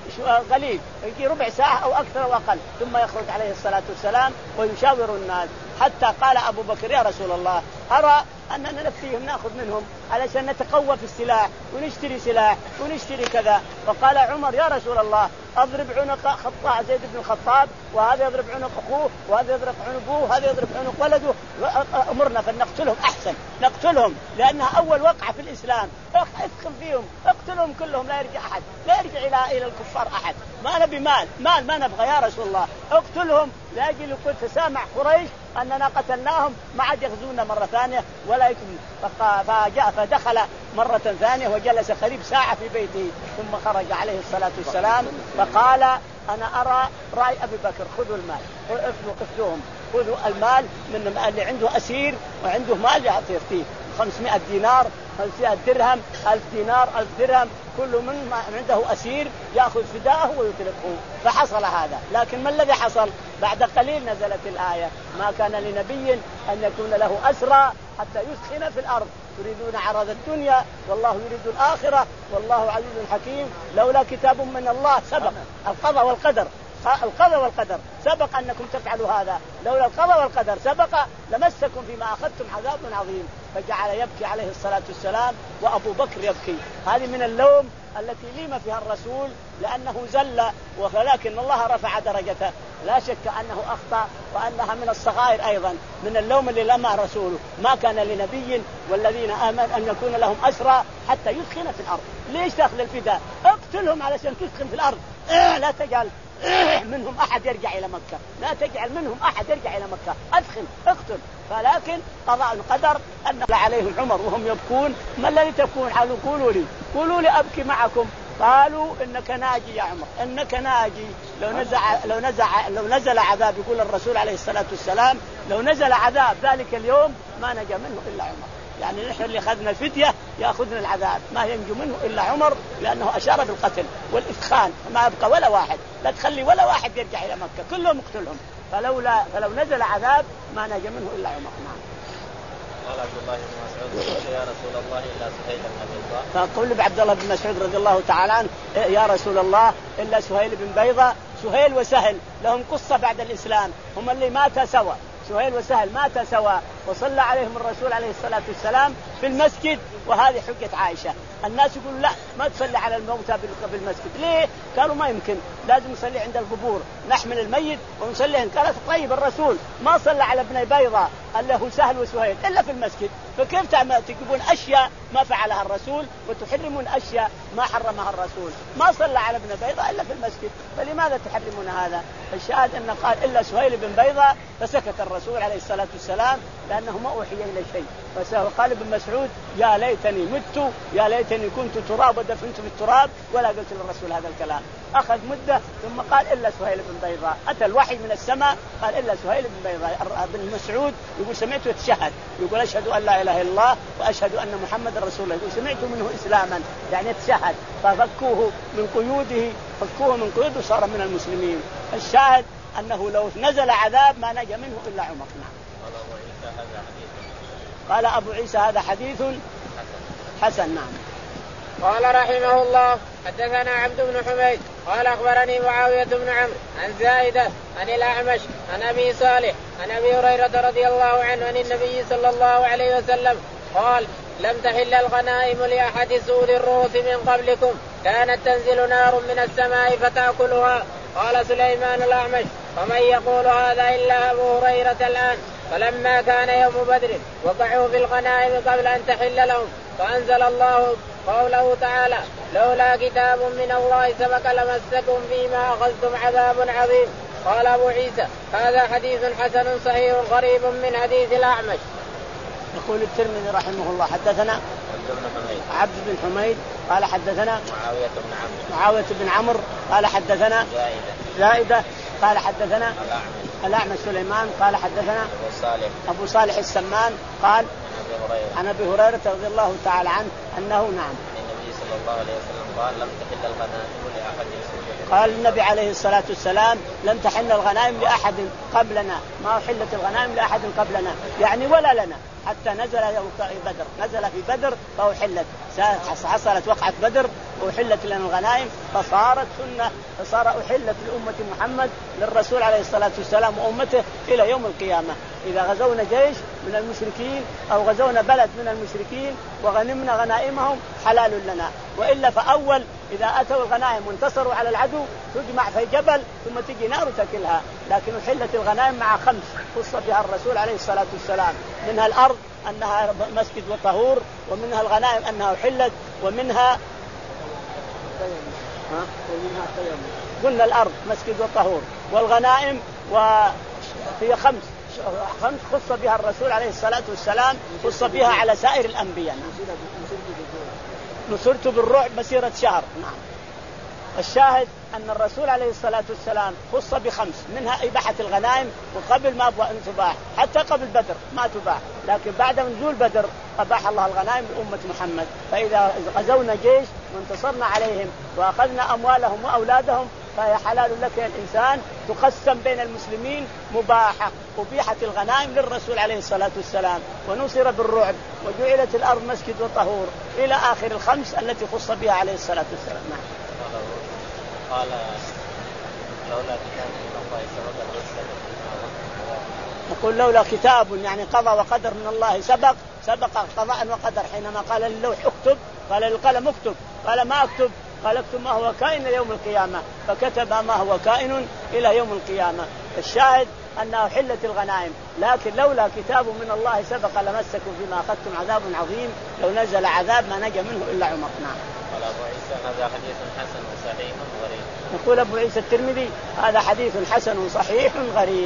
Speaker 2: قليل، يجي ربع ساعة أو أكثر أو أقل، ثم يخرج عليه الصلاة والسلام ويشاور الناس، حتى قال أبو بكر يا رسول الله أرى أننا نفسيهم نأخذ منهم علشان نتقوى في السلاح ونشتري سلاح ونشتري كذا. فقال عمر يا رسول الله أضرب عنق خطاع زيد بن الخطاب، وهذا يضرب عنق أخوه، وهذا يضرب عنق أبوه، وهذا يضرب عنق ولده، أمرنا فلنقتلهم أحسن، نقتلهم لأنها أول وقعة في الإسلام، اثخن فيهم، اقتلهم كلهم، لا يرجع أحد، لا يرجع إلى إلى الكفار أحد، ما نبي مال، مال ما نبغى يا رسول الله، اقتلهم لأجل كل تسامح قريش أننا قتلناهم ما عاد يغزونا مرة ثانية ولا يكون. فجاء فدخل مرة ثانية وجلس قريب ساعة في بيته، ثم خرج عليه الصلاة والسلام فقال أنا أرى رأي أبي بكر خذوا المال، افدوهم، خذوا المال من اللي عنده أسير وعنده مال يعطيه فيه خمسمائة دينار، خمسمائة درهم، ألف دينار، ألف درهم، كل من عنده أسير يأخذ فداءه ويطلقه. فحصل هذا، لكن ما الذي حصل؟ بعد قليل نزلت الآية ما كان لنبي أن يكون له أسرى حتى يسخن في الأرض تريدون عرض الدنيا والله يريد الآخرة والله عزيز حكيم لولا كتاب من الله سبق القضاء والقدر، القضاء والقدر سبق أنكم تفعلوا هذا، لولا القضاء والقدر سبق لمسكم فيما أخذتم عذاب عظيم. فجعل يبكي عليه الصلاة والسلام وأبو بكر يبكي. هذه من اللوم التي ليم فيها الرسول لأنه زل، ولكن الله رفع درجته، لا شك أنه أخطأ وأنها من الصغائر أيضا من اللوم اللي لمع رسوله. ما كان لنبي والذين آمنوا أن يكون لهم أسرى حتى يثخن في الأرض. ليش تأخذ الفداء؟ اقتلهم علشان تثخن في الأرض، إيه لا تجعل منهم أحد يرجع إلى مكة، لا تجعل منهم أحد يرجع إلى مكة، أدخل اقتل. فلكن قضاء القدر أن عليهم عمر وهم يبكون. ما الذي تبكون؟ قالوا قولوا لي قولوا لي أبكي معكم. قالوا إنك ناجي يا عمر، إنك ناجي. لو نزل لو نزل لو نزل عذاب، يقول الرسول عليه الصلاة والسلام لو نزل عذاب ذلك اليوم ما نجا منه إلا عمر. يعني نحن اللي أخذنا الفدية يأخذنا العذاب، ما ينجو منه إلا عمر لأنه أشار بالقتل والإفخان، ما يبقى ولا واحد، لا تخلي ولا واحد يرجع إلى مكة، كلهم اقتلهم. فلولا فلو نزل عذاب ما نجا منه إلا عمر. نعم.
Speaker 3: قال عبد الله بن مسعود يا رسول الله إلا سهيل بن بيضاء.
Speaker 2: فقل عبد الله بن مسعود رضي الله تعالى عنه يا رسول الله إلا سهيل بن بيضاء. سهيل وسهل لهم قصة بعد الإسلام، هم اللي ماتا سوا، سهيل وسهل ماتا سوا، وصلى عليهم الرسول عليه الصلاة والسلام في المسجد. وهذه حجة عائشة، الناس يقولوا لا ما تصلي على الموتى بالمسجد، ليه؟ قالوا ما يمكن، لازم نصلي عند القبور، نحمل الميت ونصلي. قالت طيب الرسول ما صلى على ابن بيضاء اللي هو سهل وسهيل إلا في المسجد، فكيف تجيبون أشياء ما فعلها الرسول وتحرمون أشياء ما حرمها الرسول؟ ما صلى على ابن بيضاء إلا في المسجد، فلماذا تحرمون هذا؟ الشاهد أن قال إلا سهيل بن بيضاء، فسكت الرسول عليه الصلاة والسلام لأنه ما أوحي إلى شيء. فقال ابن مسعود يا ليتني مت، يا ليتني كنت تراب ودفنت بالتراب ولا قلت للرسول هذا الكلام. أخذ مدة ثم قال إلا سهيل بن بيضاء، أتى الوحي من السماء قال إلا سهيل بن بيضاء. ابن مسعود يقول سمعته يتشهد، يقول أشهد أن لا إله إلا الله وأشهد أن محمد رسول الله، يقول سمعت منه إسلاما يعني يتشهد. ففكوه من قيوده، فكوه من قيوده صار من المسلمين. الشاهد أنه لو نزل عذاب ما نجا منه إلا عمر. نعم. قال أبو عيسى هذا حديث حسن. نعم.
Speaker 1: قال رحمه الله حدثنا عبد بن حميد قال أخبرني معاوية بن عمرو عن زائدة عن الأعمش عن أبي صالح عن أبي هريرة رضي الله عنه عن النبي صلى الله عليه وسلم قال لم تحل الغنائم لأحد سود الرؤوس من قبلكم، كانت تنزل نار من السماء فتأكلها. قال سليمان الأعمش ومن يقول هذا إلا أبو هريرة الآن. فلما كان يوم بدر وقعوا في الغنائم قبل أن تحل لهم، فأنزل الله قوله تعالى لولا كتاب من الله سبق لمسكم فيما أخذتم عذاب عظيم. قال أبو عيسى هذا حديث حسن صحيح غريب من حديث الأعمش.
Speaker 2: يقول الترمذي رحمه الله حدثنا عبد بن حميد قال حدثنا
Speaker 3: معاوية بن عمرو
Speaker 2: معاوية بن عمرو قال حدثنا
Speaker 3: زائدة
Speaker 2: زائدة قال حدثنا
Speaker 3: الأعمش
Speaker 2: الأعمش سليمان قال حدثنا
Speaker 3: أبو صالح
Speaker 2: أبو صالح السمان قال عن أبي هريرة رضي الله تعالى عنه أنه نعم
Speaker 3: النبي صلى الله عليه وسلم قال لم تحل الغنائم لأحد سود.
Speaker 2: قال النبي عليه الصلاة والسلام لم تحل الغنائم لأحد قبلنا، ما حلت الغنائم لأحد قبلنا يعني ولا لنا، حتى نزل يوم بدر، نزل في بدر فأحلت، حصلت وقعة بدر أحلت لنا الغنائم فصارت سنة، فصار أحلت لأمة محمد للرسول عليه الصلاة والسلام وأمته إلى يوم القيامة. إذا غزونا جيش من المشركين أو غزونا بلد من المشركين وغنمنا غنائمهم حلال لنا، وإلا فأول إذا أتوا الغنائم وانتصروا على العدو تجمع في جبل ثم تجي نار تأكلها. لكن أحلت الغنائم مع خمس خص بها الرسول عليه الصلاة والسلام، منها الأرض أنها مسجد وطهور، ومنها الغنائم أنها أحلت، ومنها قلنا الأرض مسجد وطهور والغنائم، وفي خمس خمس خص بها الرسول عليه الصلاة والسلام، خص بها على سائر الأنبياء. نصرت بالرعب مسيرة شهر. نعم. الشاهد أن الرسول عليه الصلاة والسلام خص بخمس، منها إباحة الغنائم، وقبل ما أن تباح حتى قبل بدر ما تباح، لكن بعد نزول بدر أباح الله الغنائم لأمة محمد. فإذا غزونا جيش وانتصرنا عليهم وأخذنا أموالهم وأولادهم فهي حلال لك يا الإنسان، تقسم بين المسلمين مباحة. أبيحت الغنائم للرسول عليه الصلاة والسلام، ونصر بالرعب، وجعلت الأرض مسجد وطهور، إلى آخر الخمس التي خص بها عليه الصلاة والسلام.
Speaker 3: قال لولا كتاب من الله سبق.
Speaker 2: نقول لولا كتاب يعني قضى وقدر من الله سبق، سبق قضاء وقدر. حينما قال للوح اكتب قال للقلم اكتب، قال ما اكتب، قال اكتب ما هو كائن يوم القيامة، فكتب ما هو كائن إلى يوم القيامة. الشاهد أنها حلت الغنائم، لكن لولا كتاب من الله سبق لمسكم فيما أخذتم عذاب عظيم، لو نزل عذاب ما نجا منه إلا عمر. نعم.
Speaker 3: قال أبو عيسى هذا حديث حسن صحيح غريب.
Speaker 2: يقول أبو عيسى الترمذي هذا حديث حسن صحيح غريب.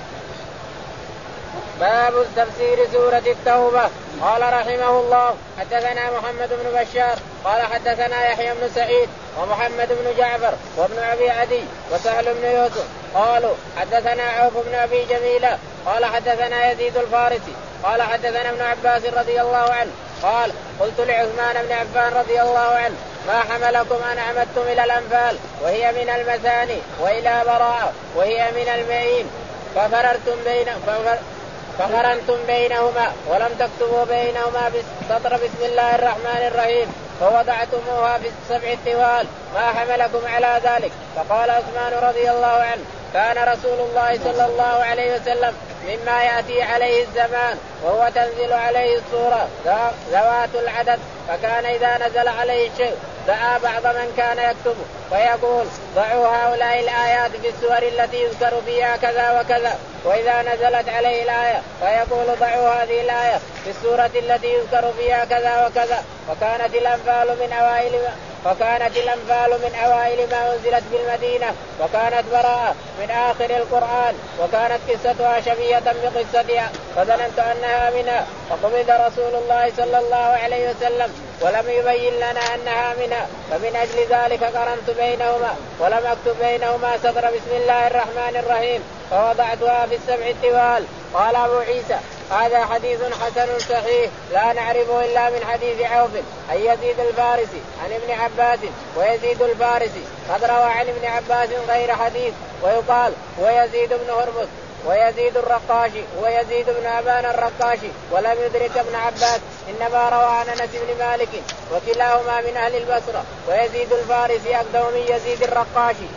Speaker 1: باب تفسير سورة التوبة. قال رحمه الله حدثنا محمد بن بشار قال حدثنا يحيى بن سعيد ومحمد بن جعفر وابن أبي عدي وسهل بن يوسف قالوا حدثنا عوف بن أبي جميلة قال حدثنا يزيد الفارسي قال حدثنا ابن عباس رضي الله عنه قال قلت لعثمان بن عفان رضي الله عنه ما حملكم أن عمدتم إلى الأنفال وهي من المثاني وإلى براءة وهي من المعين ففررتم بين ففر فقرنتم بينهما ولم تكتبوا بينهما بسطر بسم الله الرحمن الرحيم فوضعتموها في السبع الطوال ما حملكم على ذلك؟ فقال عثمان رضي الله عنه كان رسول الله صلى الله عليه وسلم مما يأتي عليه الزمان وهو تنزل عليه الصورة ذوات العدد، فكان إذا نزل عليه شيء دعا بعض من كان يكتبه فيقول ضعوا هؤلاء الآيات في السور التي يذكر فيها كذا وكذا، وإذا نزلت عليه الآية فيقول ضعوا هذه الآية في السورة التي يذكر فيها كذا وكذا. وكانت الأنفال من أوائل وكانت الأنفال من أوائل ما أنزلت بالمدينة، وكانت براءة من آخر القرآن، وكانت قصتها شبيهة بقصتها فظننت أنها منها، فقبض رسول الله صلى الله عليه وسلم ولم يبين لنا أنها منها، فمن أجل ذلك قرنت بينهما ولم أكتب بينهما سطر بسم الله الرحمن الرحيم فوضعتها في السبع الطوال. قال أبو عيسى هذا حديث حسن صحيح لا نعرفه إلا من حديث عوف أي يزيد الفارسي عن ابن عباس، ويزيد الفارسي قد روى عن ابن عباس غير حديث، ويقال ويزيد بن هرمز ويزيد الرقاشي ويزيد بن أبان الرقاشي، ولم يدرك ابن عباس إنما روى عن أنس بن مالك وكلاهما من أهل البصرة، ويزيد الفارسي أقدم من يزيد الرقاشي.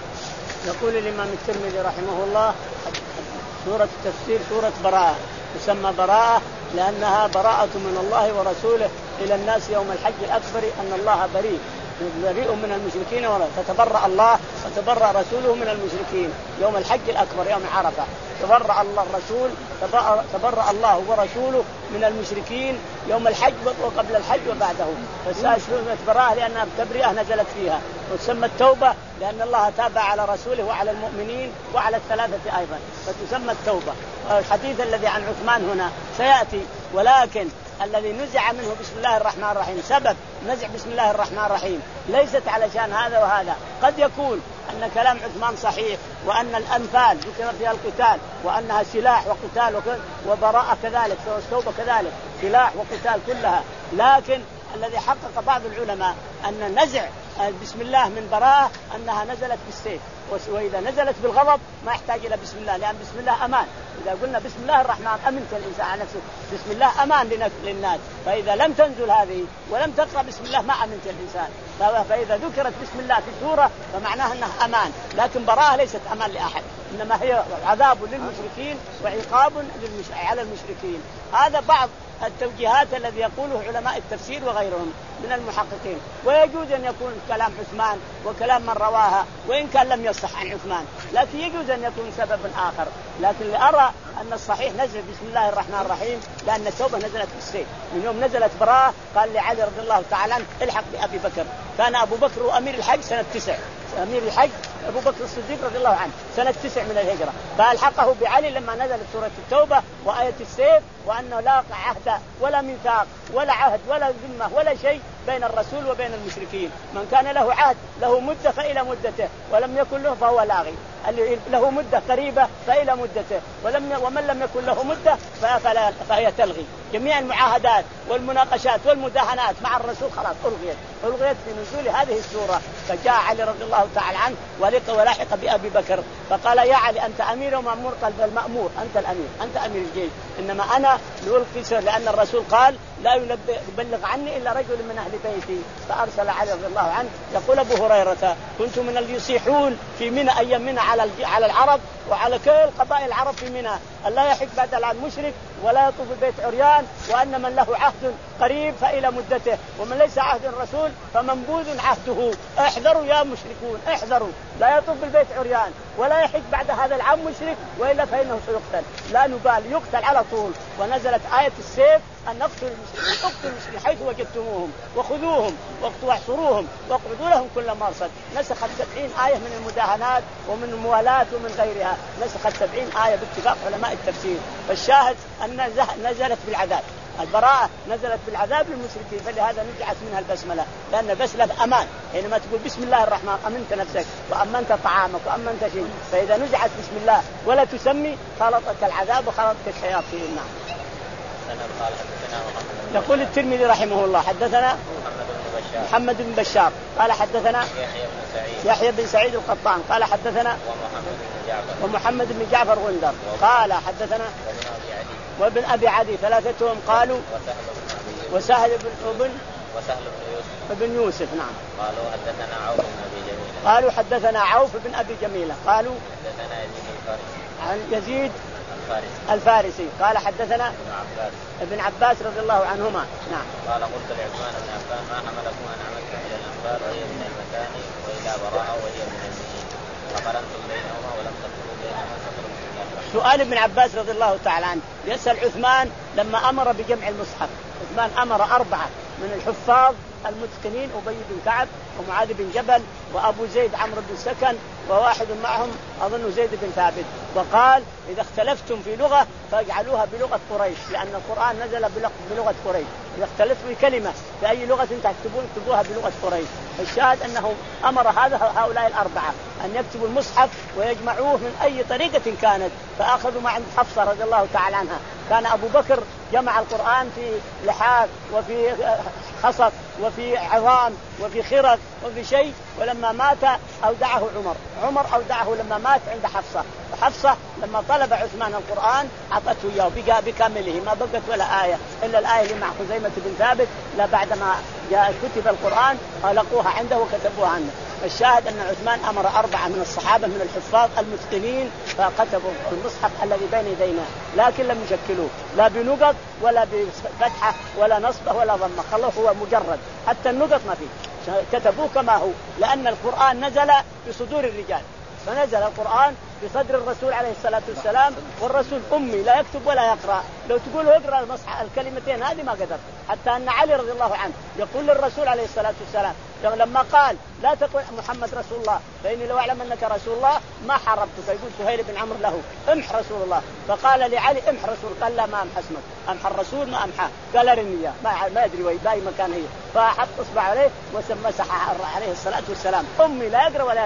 Speaker 2: يقول الإمام الترمذي رحمه الله سورة التفسير سورة براءة، تسمى براءة لأنها براءة من الله ورسوله إلى الناس يوم الحج الأكبر أن الله بريء بريء من المشركين، فتبرأ الله وتبرأ رسوله من المشركين يوم الحج الأكبر يوم عرفة. تبرأ الله الرسول تبرأ الله ورسوله من المشركين يوم الحج وقبل الحج وبعده، فسأشهد براءة لأنها تبرئة نزلت فيها. وتسمى التوبة لأن الله تاب على رسوله وعلى المؤمنين وعلى الثلاثة أيضا، فتسمى التوبة. الحديث الذي عن عثمان هنا سيأتي، ولكن الذي نزع منه بسم الله الرحمن الرحيم سبب نزع بسم الله الرحمن الرحيم ليست علشان هذا وهذا. قد يكون أن كلام عثمان صحيح وأن الأنفال ذكر فيها القتال وأنها سلاح وقتال وبراءة كذلك، والتوبة كذلك سلاح وقتال كلها، لكن الذي حقق بعض العلماء أن نزع بسم الله من براءة أنها نزلت بالسيف، وإذا نزلت بالغضب ما يحتاج إلى بسم الله، لأن بسم الله أمان. إذا قلنا بسم الله الرحمن أمنت الإنسان على نفسه، بسم الله أمان للناس. فإذا لم تنزل هذه ولم تقرأ بسم الله ما أمنت الإنسان. فإذا ذكرت بسم الله في السورة فمعناها أنها أمان، لكن براءة ليست أمان لأحد، إنما هي عذاب للمشركين وعقاب على المشركين. هذا بعض التوجيهات الذي يقوله علماء التفسير وغيرهم من المحققين. ويجوز أن يكون كلام عثمان وكلام من رواها وإن كان لم يصح عن عثمان، لكن يجوز أن يكون سبب آخر. لكن لأرى أن الصحيح نزل بسم الله الرحمن الرحيم، لأن التوبة نزلت بالسيف. من يوم نزلت براءة قال لعلي رضي الله تعالى عنه الحق بأبي بكر. كان أبو بكر أمير الحج سنة تسع، أمير الحج أبو بكر الصديق رضي الله عنه سنة تسع من الهجرة، فألحقه بعلي لما نزلت سورة التوبة وآية السيف، وأنه لا عهد ولا ميثاق ولا عهد ولا ذمة ولا شيء بين الرسول وبين المشركين. من كان له عهد له مدة فإلى مدته، ولم يكن له فهو لاغي. اللي له مدة قريبة فإلى مدته، ولم ومن لم يكن له مدة فلا فهي تلغي. جميع المعاهدات والمناقشات والمداهنات مع الرسول خلاص ألغيت ألغيت في نزول هذه السورة. فجاء علي رضي الله تعالى عنه ولق ولاحق بأبي بكر فقال يا علي أنت أمير ومأمور. قال بل مأمور، أنت الأمير، أنت أمير الجيش، إنما أنا لألقي سر، لأن الرسول قال لا يبلغ عني إلا رجل من أهل بيتي. فأرسل علي رضي الله عنه. يقول أبو هريرة كنت من اللي يصيحون في منى أيام منى على على العرب وعلى كل قبائل العرب في منى أن لا يحج بعد العام مشرك ولا يطوف البيت عريان، وأن من له عهد قريب فإلى مدته، ومن ليس عهد الرسول فمنبوذ عهده. احذروا يا مشركون احذروا، لا يطوف بالبيت عريان ولا يحج بعد هذا العام مشرك، وإلا فإنه سيقتل. لا نبال، يقتل على طول. ونزلت آية السيف أن نقتل المشركين، اقتلوا المشركين حيث وجدتموهم وخذوهم واحصروهم واقعدوا لهم كل مرصد. نسخت سبعين آية من المداهنات ومن الموالاة ومن غيرها، نسخت سبعين آية باتفاق علماء التفسير. فالشاهد أن نزلت بالعذاب، البراءة نزلت بالعذاب للمشركين، فلهذا نزعت منها البسملة، لأن البسملة أمان. حينما تقول بسم الله الرحمن أمنت نفسك وأمنت طعامك وأمنت شيء، فإذا نزعت بسم الله ولا تسمي خلطك العذاب وخلطك الشياطين. نعم. يقول الترمذي رحمه الله حدثنا محمد بن بشار قال حدثنا يحيى بن سعيد القطان قال حدثنا ومحمد بن جعفر غندر قال حدثنا وابن أبي عدي، ثلاثتهم قالوا وسهل بن ابن
Speaker 3: وسهل بن يوسف
Speaker 2: ابن يوسف. نعم.
Speaker 3: قالوا حدثنا عوف بن أبي جميلة
Speaker 2: قالوا حدثنا عوف بن أبي جميلة قالوا
Speaker 3: حدثنا يزيد الفارسي
Speaker 2: عن يزيد
Speaker 3: الفارسي,
Speaker 2: الفارسي قال حدثنا
Speaker 3: ابن عباس
Speaker 2: ابن عباس رضي الله عنهما. نعم.
Speaker 3: قال قلت لعثمان بن عفان ما حملكم أن عملتم إلى الأنفال وهي من المكان وإلى براءة وهي من المسجد فقرنتم بينهما ولم تدخلوا بينهما فقروا.
Speaker 2: سؤال ابن عباس رضي الله تعالى عنه يسأل عثمان لما أمر بجمع المصحف. عثمان أمر أربعة من الحفاظ المتقنين، أبي بن كعب ومعاذ بن جبل وأبو زيد عمرو بن سكن وواحد معهم أظن زيد بن ثابت، وقال إذا اختلفتم في لغة فاجعلوها بلغة قريش، لأن القرآن نزل بلغة قريش. إذا اختلفتم بكلمة بأي لغة تكتبون اكتبوها بلغة قريش. الشاهد أنه أمر هذا هؤلاء الأربعة أن يكتبوا المصحف ويجمعوه من أي طريقة كانت، فأخذوا مع حفصة رضي الله تعالى عنها. كان أبو بكر جمع القرآن في لحاف وفي خصف وفي عظام وفي خرق وفي شيء، ولما مات أودعه عمر عمر أودعه لما مات عند حفصة. وحفصة لما طلب عثمان القرآن أعطته إياه بكامله، ما بقت ولا آية إلا الآية اللي مع خزيمة بن ثابت، لا بعدما جاء كتب القرآن ألقوها عنده وكتبوها عنه. الشاهد أن عثمان أمر أربعة من الصحابة من الحفاظ المتقنين فكتبوا المصحف الذي بين يدينا، لكن لم يشكلوه لا بنقط ولا بفتحة ولا نصبة ولا ضمة، خلوه هو مجرد، حتى النقط ما فيه، كتبوه كما هو، لأن القرآن نزل بصدور الرجال، فنزل القرآن بصدر الرسول عليه الصلاة والسلام، والرسول أمي لا يكتب ولا يقرأ. لو تقول اقرأ المصحف الكلمتين هذه ما قدر. حتى أن علي رضي الله عنه يقول للرسول عليه الصلاة والسلام لما قال لا تقل محمد رسول الله فإني لو أعلم أنك رسول الله ما حاربتك. يقول سهيل بن عمرو له امح رسول الله، فقال لعلي امح رسول، قال لا ما امح اسمك، امح الرسول ما امحاه، قال ارني ما ما ادري وين باي مكان هي، فحط اصبع عليه ومسح عليه الصلاة والسلام. امي لا يقرأ ولا يكتب،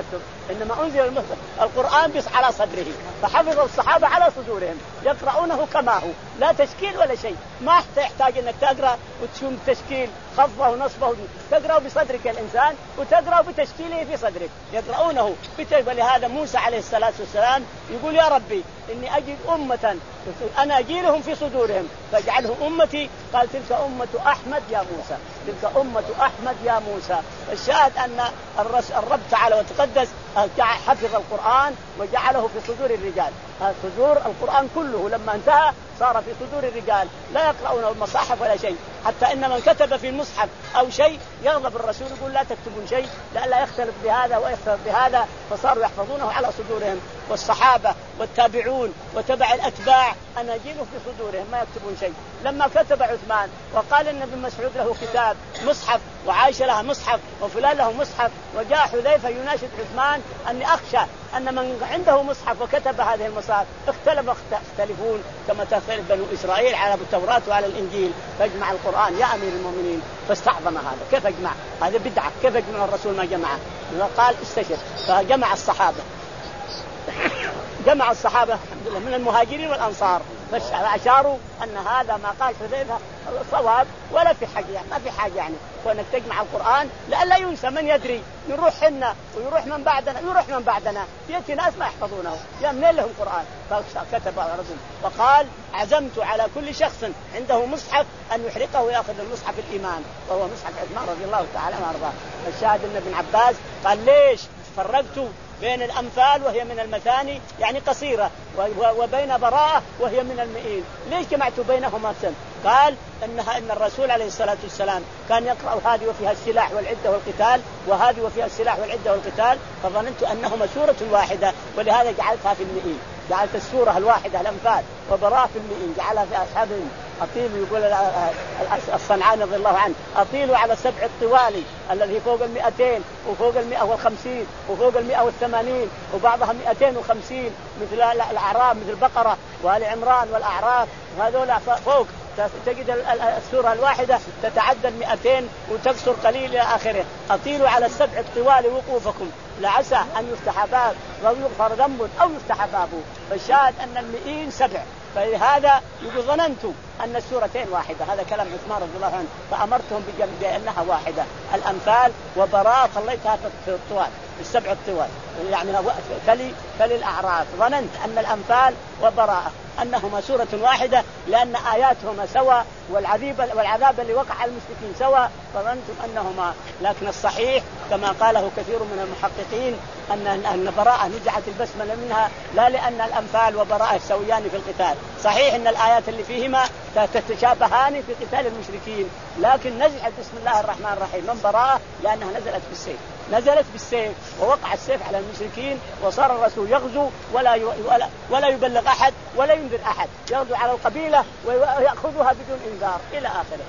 Speaker 2: إنما أنزل القرآن بس على صدره، فحفظ الصحابة على صدورهم يقرؤونه كما هو، لا تشكيل ولا شيء، ما يحتاج أنك تقرأ وتشوف تشكيل خفضه ونصبه، تقرأ بصدرك الإنسان وتقرأ بتشكيله في صدرك، يقرؤونه بتشكيل. ولهذا موسى عليه الصلاة والسلام يقول يا ربي إني أجد أمة أنا أجيلهم في صدورهم فاجعله أمتي، قال تلك أمة أحمد يا موسى، تلك أمة أحمد يا موسى. الشاهد أن الرب تعالى وتقدس حفظ القرآن وجعله في صدور الرجال، صدور القرآن كله لما انتهى صار في صدور الرجال لا يقرؤون المصاحف ولا شيء، حتى إن من كتب في المصحف أو شيء يغضب الرسول يقول لا تكتبون شيء لا يختلف بهذا ويختلف بهذا، فصاروا يحفظونه على صدورهم. والصحابة والتابعون وتبع الأتباع أناجيل في صدورهم ما يكتبون شيء. لما كتب عثمان وقال إن ابن مسعود له كتاب مصحف وعائشة لها مصحف وفلان له مصحف، وجاء حذيفة يناشد عثمان أني أخشى أن من عنده مصحف وكتب هذه المصاحف اختلف اختلفون كما تختلف بنو إسرائيل على التوراة وعلى الإنجيل، فاجمع القرآن يا أمير المؤمنين. فاستعظم هذا، كيف اجمع؟ هذا بدعة، كيف اجمع الرسول ما جمعه؟ قال استشر، فجمع الصحابة جمع الصحابة الحمد لله من المهاجرين والأنصار، فأشاروا أن هذا ما قال حذيفة صواب ولا في حاجة يعني ما في حاجة يعني وأنك تجمع القرآن لألا ينسى من يدري، يروح حنا ويروح من بعدنا يروح من بعدنا يأتي ناس ما يحفظونه يا منين لهم قرآن. فكتب الرسول وقال عزمت على كل شخص عنده مصحف أن يحرقه ويأخذ المصحف الإمام وهو مصحف عثمان رضي الله تعالى عنه وأرضاه. الشاهد أن ابن عباس قال ليش فرقت بين الأنفال وهي من المثاني يعني قصيرة وبين براءة وهي من المئين، ليش جمعت بينهما سن؟ قال إنها إن الرسول عليه الصلاة والسلام كان يقرأ هذه وفيها السلاح والعدة والقتال وهذه وفيها السلاح والعدة والقتال، فظننت أنهما سورة واحدة ولهذا جعلتها في المئين، جعلت السورة الواحدة الأنفال وبراءة في المئين جعلها في أصحاب أطيلوا. يقول الصنعاني رضي الله عنه أطيلوا على السبع الطوالي الذي فوق المئتين وفوق المئة والخمسين وفوق المئة والثمانين وبعضها مئتين وخمسين مثل الأعراف مثل البقرة وآل عمران والأعراف وهذول فوق تجد السورة الواحدة تتعدى المئتين وتكسر قليل إلى آخره. أطيلوا على السبع الطوال وقوفكم لعسى أن يفتح باب أو يغفر ذنب أو يفتح بابه. فالشاهد أن المئين سبع، فهذا يقول ظننت أن السورتين واحدة، هذا كلام عثمان رضي الله عنه، فأمرتهم بأنها واحدة الأنفال وبراءة خليتها في الطوال السبع الطوال يعني تلي تلي الأعراف. ظننت أن الأنفال وبراءة أنهما سورة واحدة لأن آياتهما سوا والعذاب والعذاب اللي وقع على المشركين سوا، فظننتم أنهما. لكن الصحيح كما قاله كثير من المحققين أن أن براءة نزعت البسملة منها لا لأن الأنفال وبراءة سويان في القتال، صحيح أن الآيات اللي فيهما تتشابهان في قتال المشركين، لكن نزعت بسم الله الرحمن الرحيم من براءة لأنها نزلت بالسيف نزلت بالسيف ووقع السيف على المشركين وصار الرسول يغزو ولا ولا, ولا يبلغ أحد ولا ينذر أحد، يغزو على القبيلة ويأخذها بدون إنذار إلى آخره.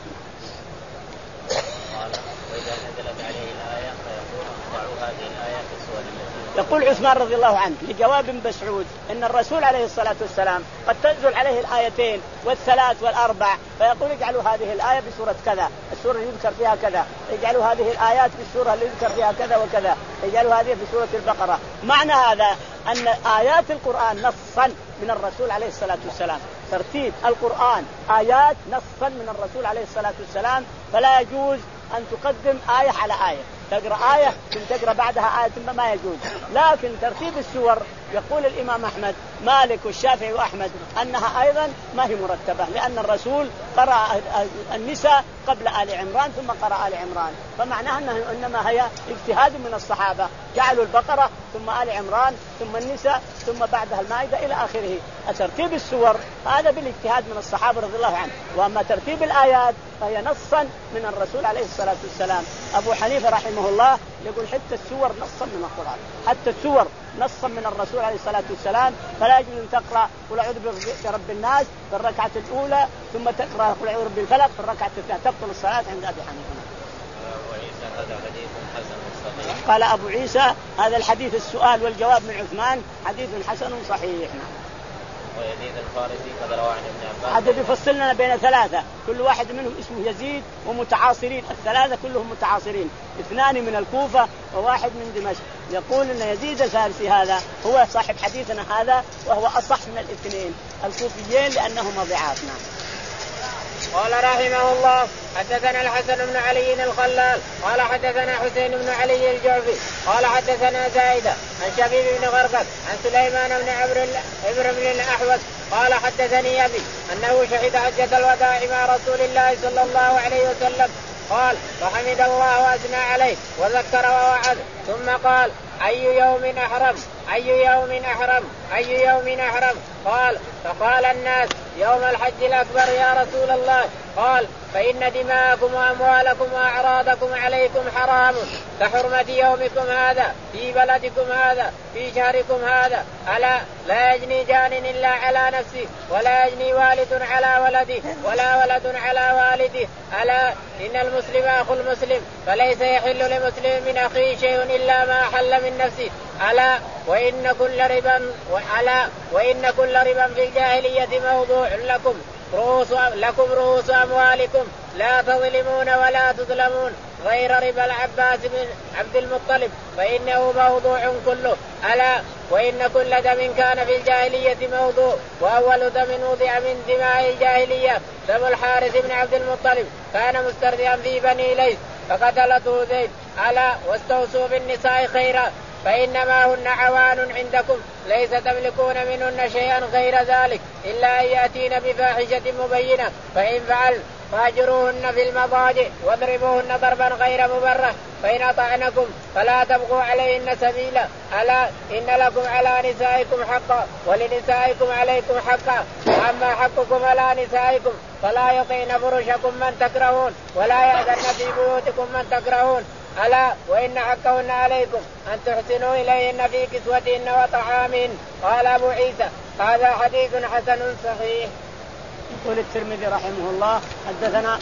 Speaker 3: وإذا نزلت عليه الآية فيقول اقرأوا هذه الآية في السور التي.
Speaker 2: يقول عثمان رضي الله عنه لجواب مسعود إن الرسول عليه الصلاة والسلام قد تنزل عليه الآيتين والثلاث والأربع فيقول اجعلوا هذه الآية بسورة كذا، السورة اللي يذكر فيها كذا، اجعلوا هذه الآيات بالسورة اللي يذكر فيها كذا وكذا، اجعلوا هذه بسورة البقرة. معنى هذا أن آيات القرآن نصا من الرسول عليه الصلاة والسلام، ترتيب القرآن آيات نصا من الرسول عليه الصلاة والسلام، فلا يجوز أن تقدم آية على آية، تقرأ آية ثم تقرأ بعدها آية ما يجوز. لكن ترتيب السور يقول الإمام أحمد مالك والشافعي وأحمد أنها أيضا ما هي مرتبة، لأن الرسول قرأ النساء قبل آل عمران ثم قرأ آل عمران، فمعناها أنه إنما هي اجتهاد من الصحابة، جعلوا البقرة ثم آل عمران ثم النساء ثم بعدها المائدة إلى آخره. ترتيب السور هذا بالاجتهاد من الصحابة رضي الله عنه، وأما ترتيب الآيات فهي نصا من الرسول عليه الصلاة والسلام. أبو حنيفة رحمه الله يقول حتى السور نصا من القرآن، حتى السور نصا من الرسول عليه الصلاة والسلام، فلا يجوز أن تقرأ قل أعوذ برب الناس في الركعة الأولى ثم تقرأ قل أعوذ برب الفلق في الركعة الثانية، تبطل الصلاة عند أبي حنيفة.
Speaker 3: هذا حديث حسن صحيح.
Speaker 2: قال أبو عيسى هذا الحديث السؤال والجواب من عثمان حديث حسن صحيح.
Speaker 3: ويزيد الفارسي قد روى عن ابن عباس.
Speaker 2: هذا بيفصلنا بين ثلاثة كل واحد منهم اسمه يزيد ومتعاصرين، الثلاثة كلهم متعاصرين، اثنان من الكوفة وواحد من دمشق، يقول أن يزيد الفارسي هذا هو صاحب حديثنا هذا، وهو أصح من الاثنين الكوفيين لأنهما ضعاف. نعم.
Speaker 1: قال رحمه الله حدثنا الحسن بن علي الخلال قال حدثنا حسين بن علي الجعفي قال حدثنا زايدة عن شبيب بن غرقد عن سليمان بن عمرو بن الأحوص قال حدثني أبي أنه شهد حجة الوداع مع رسول الله صلى الله عليه وسلم قال فحمد الله وأثنى عليه وذكر ووعد ثم قال أي يوم أحرم أي يوم أحرم أي يوم أحرم قال فقال الناس يوم الحج الأكبر يا رسول الله قال فإن دماءكم وأموالكم وأعراضكم عليكم حرام كحرمة يومكم هذا في بلدكم هذا في شهركم هذا ألا لا يجني جان إلا على نفسه ولا يجني والد على ولده ولا ولد على والده ألا إن المسلم أخو المسلم فليس يحل لمسلم من أخيه شيء إلا ما حل من نفسه ألا وإن كل ربا ألا وإن كل ربا في الجاهلية موضوع لكم رؤوس لكم رؤوس أموالكم لا تظلمون ولا تظلمون غير ربا العباس بن عبد المطلب فإنه موضوع كله ألا وإن كل دم كان في الجاهلية موضوع وأول دم وضع من دماء الجاهلية دم الحارث بن عبد المطلب كان مسترضيا في بني ليث فقتلته زيد ألا واستوصوا بالنساء خيرا فإنما هن عوان عندكم ليس تملكون منهن شيئا غير ذلك إلا أن يأتين بفاحشة مبينة فإن فعل فاجروهن في المضاجع واضربوهن ضربا غير مبرح فإن أطعنكم فلا تبغوا عليهن سبيلا ألا إن لكم على نسائكم حقا ولنسائكم عليكم حقا وأما حقكم على نسائكم فلا يطعن فرشكم من تكرهون ولا يأذن في بيوتكم من تكرهون ألا وإن حقهن عليكم أن تحسنوا إليهن في كسوتهن وطعامهن. قال أبو عيسى هذا حديث حسن صحيح.
Speaker 2: يقول الترمذي رحمه الله حدثنا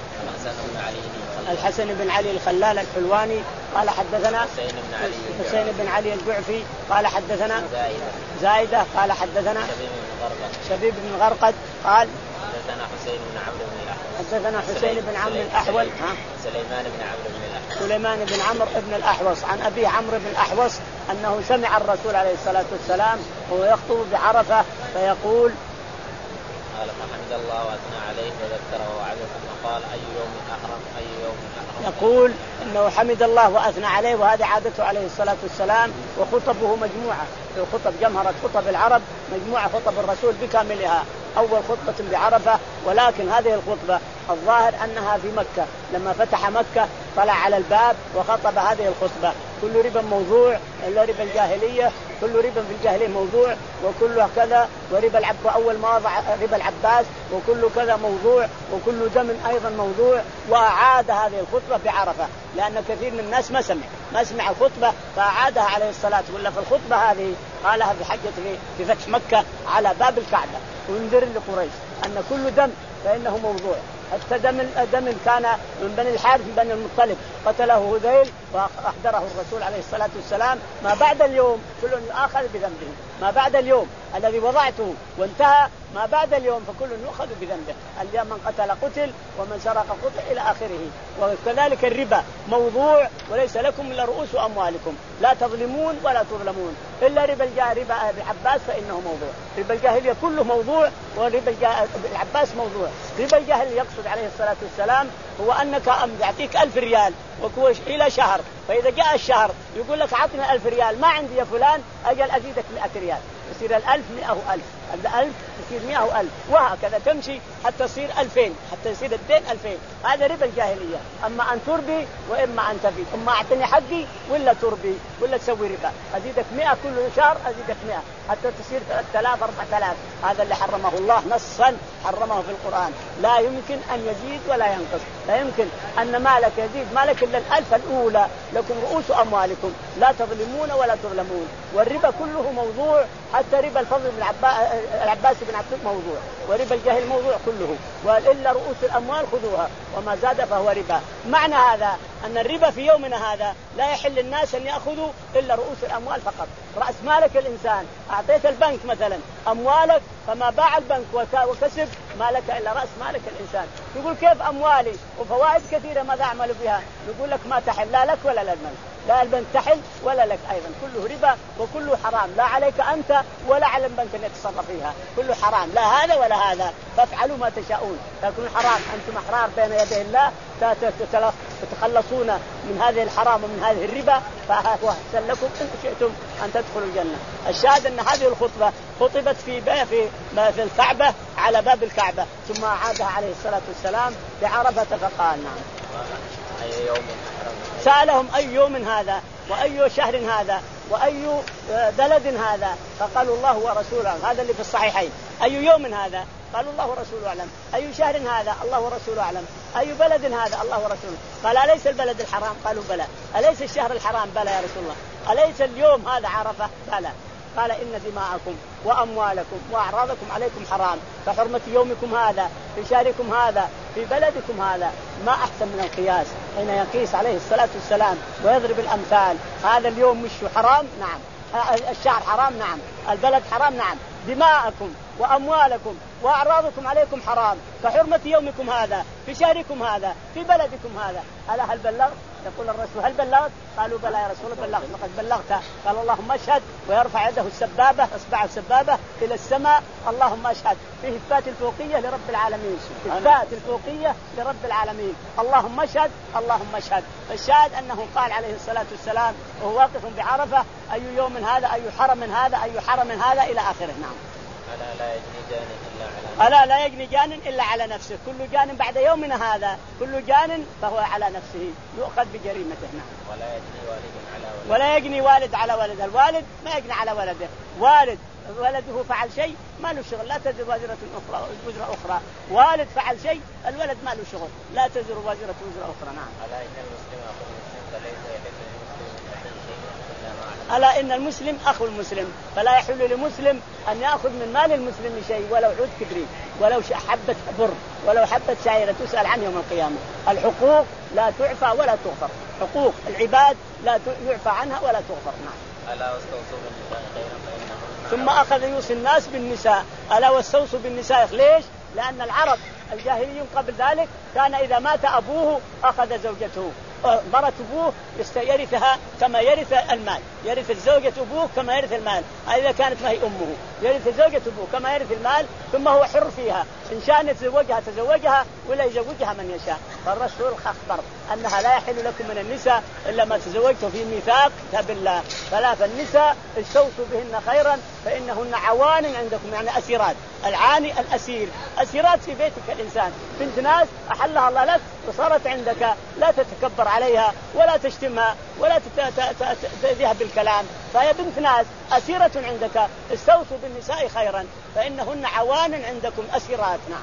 Speaker 2: الحسن بن علي الخلال الحلواني قال حدثنا حسين بن علي الجعفي قال حدثنا زايدة قال حدثنا شبيب بن غرقد قال
Speaker 3: حدثنا حسين بن عمرو بن الأحوص
Speaker 2: حدثنا حسين بن عمرو الأحول ها
Speaker 3: سليمان بن عمرو بن الأحوص
Speaker 2: سليمان بن عمرو بن الأحوص عن أبي عمرو بن الأحوص أنه سمع الرسول عليه الصلاة والسلام وهو يخطب بعرفة فيقول
Speaker 3: قال فحمد الله وأثنى عليه وذكره ووعده ثم قال أي يوم أحرم أي يوم أحرم
Speaker 2: يقول إنه حمد الله وأثنى عليه وهذه عادته عليه الصلاة والسلام وخطبه مجموعة في خطب جمهرة خطب العرب مجموعة خطب الرسول بكاملها أول خطبة بعرفة ولكن هذه الخطبة الظاهر أنها في مكة لما فتح مكة طلع على الباب وخطب هذه الخطبة كل ربا موضوع إلا ربا الجاهلية كل ربا في الجاهلية موضوع وكل كذا وربا العب أول ما وضع ربا العباس وكل كذا موضوع وكل دم أيضا موضوع وأعاد هذه الخطبة بعرفة لأن كثير من الناس ما سمع ما سمع الخطبة فأعادها عليه الصلاة والسلام. في الخطبة هذه قالها في حجة في فتح مكة على باب الكعبة وينذر لقريش أن كل دم فإنه موضوع حتى دم دم كان من بني الحارث من بني المطلب قتله هذيل وأحضره الرسول عليه الصلاة والسلام ما بعد اليوم كل يؤخذ بذنبه ما بعد اليوم الذي وضعته وانتهى ما بعد اليوم فكل يؤخذ بذنبه اليوم من قتل قتل ومن سرق قتل إلى آخره. وكذلك الربا موضوع وليس لكم إلا رؤوس أموالكم لا تظلمون ولا تظلمون إلا ربا ربا العباس فإنه موضوع ربا الجاهلية كله موضوع وربا العباس موضوع. ربا الجاهلية يقصد عليه الصلاة والسلام هو أنك أم يعطيك ألف ريال وكوش إلى شهر فإذا جاء الشهر يقول لك عطنا ألف ريال ما عندي يا فلان أجل أزيدك مئة ريال يصير الألف مئة وألف الألف يصير مئة وألف وهكذا تمشي حتى تصير ألفين حتى يصير الدين ألفين. هذا ربا الجاهلية أما أن تربي وإما أن تبي أما أعطني حقي ولا تربي ولا تسوي ربا أزيدك مئة كل شهر أزيدك مئة حتى تصير ثلاثة آلاف أربعة آلاف. هذا اللي حرمه الله نصا حرمه في القرآن لا يمكن أن يزيد ولا ينقص لا يمكن أن مالك يزيد مالك إلا الألف الأولى لكم رؤوس أموالكم لا تظلمون ولا تظلمون. والربا كله موضوع حتى ربا الفضل بن العباس بن عبد موضوع وربا الجاهل موضوع كله وإلا رؤوس الأموال خذوها وما زاد فهو ربا. معنى هذا أن الربا في يومنا هذا لا يحل الناس أن يأخذوا إلا رؤوس الأموال فقط. رأس مالك الإنسان أعطيت البنك مثلا أموالك فما باع البنك وكسب مالك إلا رأس مالك الإنسان. يقول كيف أموالي وفوائد كثيرة ماذا أعمل بها؟ يقول لك ما تحل لا لك ولا للبنك لا البنك تحل ولا لك أيضا، كله ربا وكله حرام، لا عليك أنت ولا على البنك أن يتصرف فيها، كله حرام، لا هذا ولا هذا، فافعلوا ما تشاءون، تكونوا حرام أنتم أحرار بين يدي الله تتخلصون من هذه الحرام ومن هذه الربا، فهو أحسن لكم إن شئتم أن تدخلوا الجنة. الشاهد أن هذه الخطبة خطبت في في في الكعبة على باب الكعبة، ثم عادها عليه الصلاة والسلام بعرفة فقال نعم.
Speaker 3: أي يوم
Speaker 2: سألهم أي يوم هذا وأي شهر هذا وأي بلد هذا، فقالوا الله ورسوله، هذا اللي في الصحيحين، أي يوم هذا قالوا الله ورسوله أعلم، أي شهر هذا الله ورسوله أعلم، أي بلد هذا الله ورسوله، قال أليس البلد الحرام؟ قالوا بلى. أليس الشهر الحرام؟ بلى يا رسول الله. أليس اليوم هذا عرفة؟ بلى. قال إن دماءكم وأموالكم وأعراضكم عليكم حرام كحرمة يومكم هذا في شهركم هذا في بلدكم هذا. ما أحسن من القياس حين يقيس عليه الصلاة والسلام ويضرب الأمثال. هذا اليوم مش حرام؟ نعم. الشهر حرام؟ نعم. البلد حرام؟ نعم. دماءكم وأموالكم وأعراضكم عليكم حرام كحرمة يومكم هذا في شهركم هذا في بلدكم هذا. ألا هل بلغت؟ يقول الرسول هل بلغت؟ قالوا بلى يا رسول الله بلغت. لقد بلغت. قال اللهم اشهد، ويرفع يده السبابة اصبع السبابة إلى السماء، اللهم اشهد، فيه إثبات الفوقية لرب العالمين، إثبات الفوقية لرب العالمين، اللهم اشهد اللهم اشهد. فالشاهد أنه قال عليه الصلاة والسلام وهو واقف بعرفة أي يوم هذا أي حرم هذا أي حرم هذا إلى آخره. نعم.
Speaker 3: ألا لا يجني جان إلا على
Speaker 2: ألا لا يجني جان إلا على نفسه، كل جان بعد يومنا هذا كل جان فهو على نفسه يؤخذ بجريمته. نعم.
Speaker 3: ولا يجني والد على ولد
Speaker 2: ولا يجني والد على ولده، الوالد ما يجني على ولده، والد ولده فعل شيء ما له شغل، لا تزر وازرة أخرى وزر أخرى، والد فعل شيء الولد ما له شغل، لا تزر وازرة وزر أخرى. نعم.
Speaker 3: ألا إن المسلم أخو المسلم فليس يحل
Speaker 2: ألا إن المسلم أخو المسلم فلا يحل لمسلم أن يأخذ من مال المسلم شيء ولو عود كبريت ولو حبة بر ولو حبة شعيرة، تسأل عنه يوم القيامة. الحقوق لا تعفى ولا تغفر، حقوق العباد لا يعفى عنها ولا تغفر. نعم.
Speaker 3: ألا واستوصوا بالنساء خيرا فإنهن.
Speaker 2: ثم أخذ يوصي الناس بالنساء. ألا واستوصوا بالنساء. ليش؟ لأن العرب الجاهليين قبل ذلك كان إذا مات أبوه أخذ زوجته، مرت أبوه يرثها كما يرث المال، يرث الزوجة أبوه كما يرث المال، إذا كانت ما هي أمه يرث زوجة أبوه كما يرث المال، ثم هو حر فيها إن شاء أن يتزوجها تزوجها ولا يزوجها من يشاء. فالرسول أخبر أنها لا يحل لكم من النساء إلا ما تزوجته في ميثاق كتاب الله، فلا فالنساء استوصوا بهن خيرا فإنهن عوان عندكم، يعني أسيرات. العاني الأسير، أسيرات في بيتك الإنسان، بنت ناس أحلها الله لك وصارت عندك، لا تتكبر عليها ولا تشتمها ولا تأذيها بالكلام، فهي بنت ناس أسيرة عندك، استوصوا بالنساء خيرا فإنهن عوان عندكم أسيرات. نعم.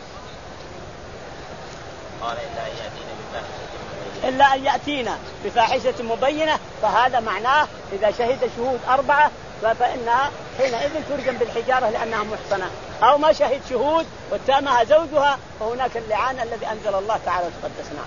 Speaker 3: قال إلا أن يأتينا بفاحشة
Speaker 2: إلا أن يأتينا بفاحشة مبينة، فهذا معناه إذا شهد شهود أربعة فإنها حينئذ ترجم بالحجارة لأنها محصنة، أو ما شهد شهود واتهمها زوجها فهناك اللعان الذي أنزل الله تعالى وتقدس. نعم.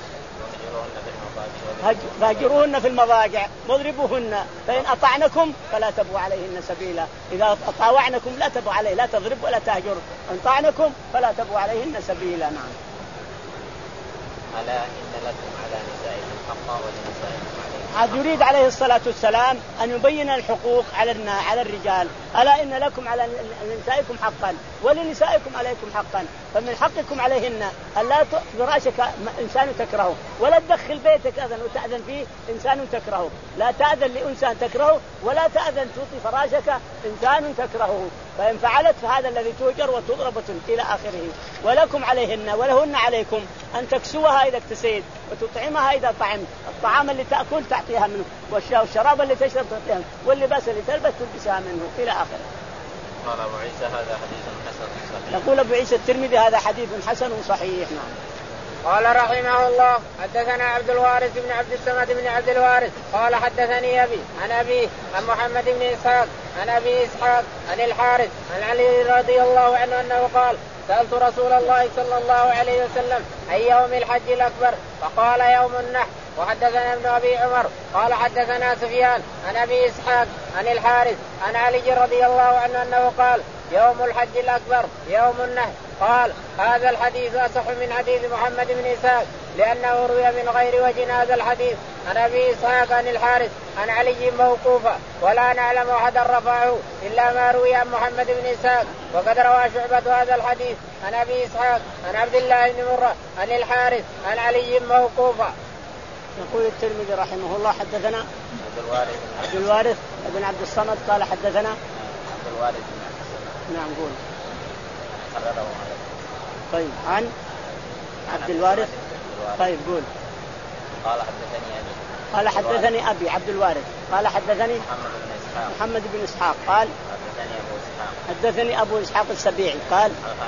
Speaker 2: فاجروهن في المضاجع واضربوهن فإن أطعنكم فلا تبغوا عليهن سبيلا. إذا أطاعنكم لا تبغوا عليه، لا تضرب ولا تهجر، إن طعنكم فلا تبغوا عليهن سبيلا. نعم.
Speaker 3: ألا إن لكم على نسائكم حقا ولنسائكم عليكم.
Speaker 2: عاد يريد عليه الصلاة والسلام أن يبين الحقوق على على الرجال. ألا إن لكم على نسائكم حقا ولنسائكم عليكم حقا، فمن حقكم عليهن ألا فراشك إنسان تكرهه، ولا تدخل بيتك أذن وتأذن فيه إنسان تكرهه، لا تأذن لإنسان تكرهه ولا تأذن تعطي فراشك إنسان تكرهه، فإن فعلت فهذا الذي تؤجر وتضرب إلى آخره. ولكم عليهن ولهن عليكم أن تكسوها إذا اكتسيت وتطعمها إذا طعمت، الطعام اللي تأكل تعطيها منه، والشراب اللي تشرب تعطيها منه، واللباس اللي تلبس تلبسها منه إلى آخره.
Speaker 3: قال أبو عيسى هذا حديث حسن صحيح.
Speaker 2: يقول أبو عيسى الترمذي هذا حديث حسن صحيح. نعم.
Speaker 1: قال رحمه الله حدثنا عبد الوارث بن عبد الصمد بن عبد الوارث قال حدثني أبي عن أبيه عن محمد بن إسحاق عن أبي إسحاق عن الحارث عن علي رضي الله عنه أنه قال سألت رسول الله صلى الله عليه وسلم أي يوم الحج الأكبر؟ فقال يوم النحر. وحدثنا ابن أبي عمر قال حدثنا سفيان عن أبي إسحاق عن الحارث عن علي رضي الله عنه أنه قال يوم الحج الأكبر يوم النحر. قال هذا الحديث أصح من حديث محمد بن إسحاق لأنه روي من غير وجه هذا الحديث عن ابي اسحاق عن الحارث عن علي موقوفا ولا نعلم احدا رفعه الا ما روي عن محمد بن اسحاق وقد روى شعبة هذا الحديث عن ابي اسحاق عن عبد الله بن مرة عن الحارث عن علي موقوفا.
Speaker 2: يقول الترمذي رحمه الله حدثنا
Speaker 3: عبد الوارث
Speaker 2: عبد الوارث بن عبد الصمد قال حدثنا
Speaker 3: عبد الوارث
Speaker 2: نعم قول
Speaker 3: حرره
Speaker 2: طيب عن عبد الوارث طيب قول
Speaker 3: قال حدثني أبي
Speaker 2: قال حدثني أبي عبد الوارث قال حدثني
Speaker 3: محمد بن إسحاق
Speaker 2: محمد بن إسحاق قال
Speaker 3: حدثني أبو إسحاق
Speaker 2: حدثني أبو إسحاق السبيعي قال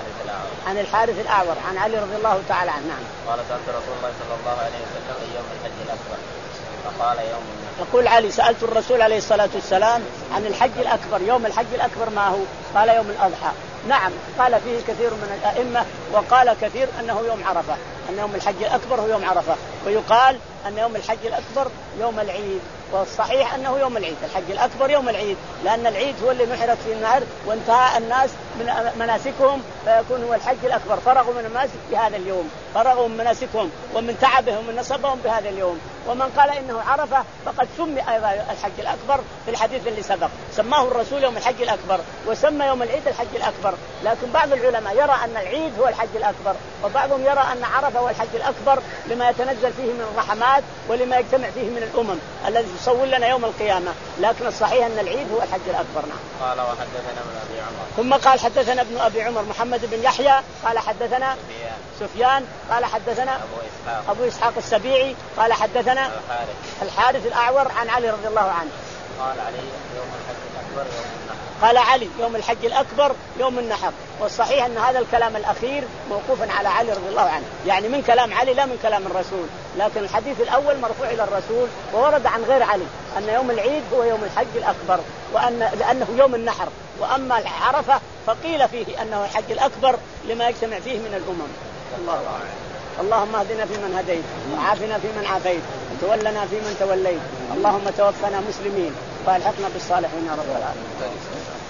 Speaker 2: عن الحارث الأعور عن علي رضي الله تعالى عنه. نعم.
Speaker 3: قال سألت رسول الله صلى الله عليه وسلم يوم الحج الأكبر فقال يوم النحر.
Speaker 2: يقول علي سألت الرسول عليه الصلاة والسلام عن الحج الأكبر يوم الحج الأكبر ما هو؟ قال يوم الأضحى. نعم قال فيه كثير من الأئمة وقال كثير أنه يوم عرفة أن يوم الحج الأكبر هو يوم عرفة ويقال أن يوم الحج الأكبر يوم العيد والصحيح أنه يوم العيد الحج الأكبر يوم العيد لأن العيد هو اللي نحرت فيه النهر وانتهى الناس من مناسكهم فيكون هو الحج الأكبر فرغوا من المناسك في هذا اليوم فرغوا من مناسكهم ومن تعبهم ومن نصبهم بهذا اليوم. ومن قال إنه عرفة فقد سمي أيضا الحج الأكبر في الحديث اللي سبق سماه الرسول يوم الحج الأكبر وسمى يوم العيد الحج الأكبر. لكن بعض العلماء يرى أن العيد هو الحج الأكبر وبعضهم يرى أن عرفة هو الحج الأكبر لما يتنزل فيه من الرحمات ولما يجتمع فيه من الأمم الذي يصور لنا يوم القيامة. لكن الصحيح أن العيد هو الحج الأكبر. نعم.
Speaker 3: قال وحدثنا ابن أبي عمر
Speaker 2: ثم قال حدثنا ابن أبي عمر محمد بن يحيى قال حدثنا
Speaker 3: سفيان,
Speaker 2: سفيان قال حدثنا
Speaker 3: أبو إسحاق,
Speaker 2: أبو إسحاق السبيعي قال حدثنا
Speaker 3: الحارث,
Speaker 2: الحارث الأعور عن علي رضي الله عنه
Speaker 3: قال علي يوم الحج الأكبر يوم النحر.
Speaker 2: قال علي يوم الحج الأكبر يوم النحر والصحيح أن هذا الكلام الأخير موقوفا على علي رضي الله عنه يعني من كلام علي لا من كلام الرسول. لكن الحديث الأول مرفوع إلى الرسول وورد عن غير علي أن يوم العيد هو يوم الحج الأكبر وأن لأنه يوم النحر. وأما عرفة فقيل فيه أنه الحج الأكبر لما يجتمع فيه من الأمم. الله أعلم. اللهم اهدنا فيمن هديت وعافنا فيمن عافيت وتولنا فيمن توليت اللهم توفنا مسلمين والحقنا بالصالحين يا رب العالمين.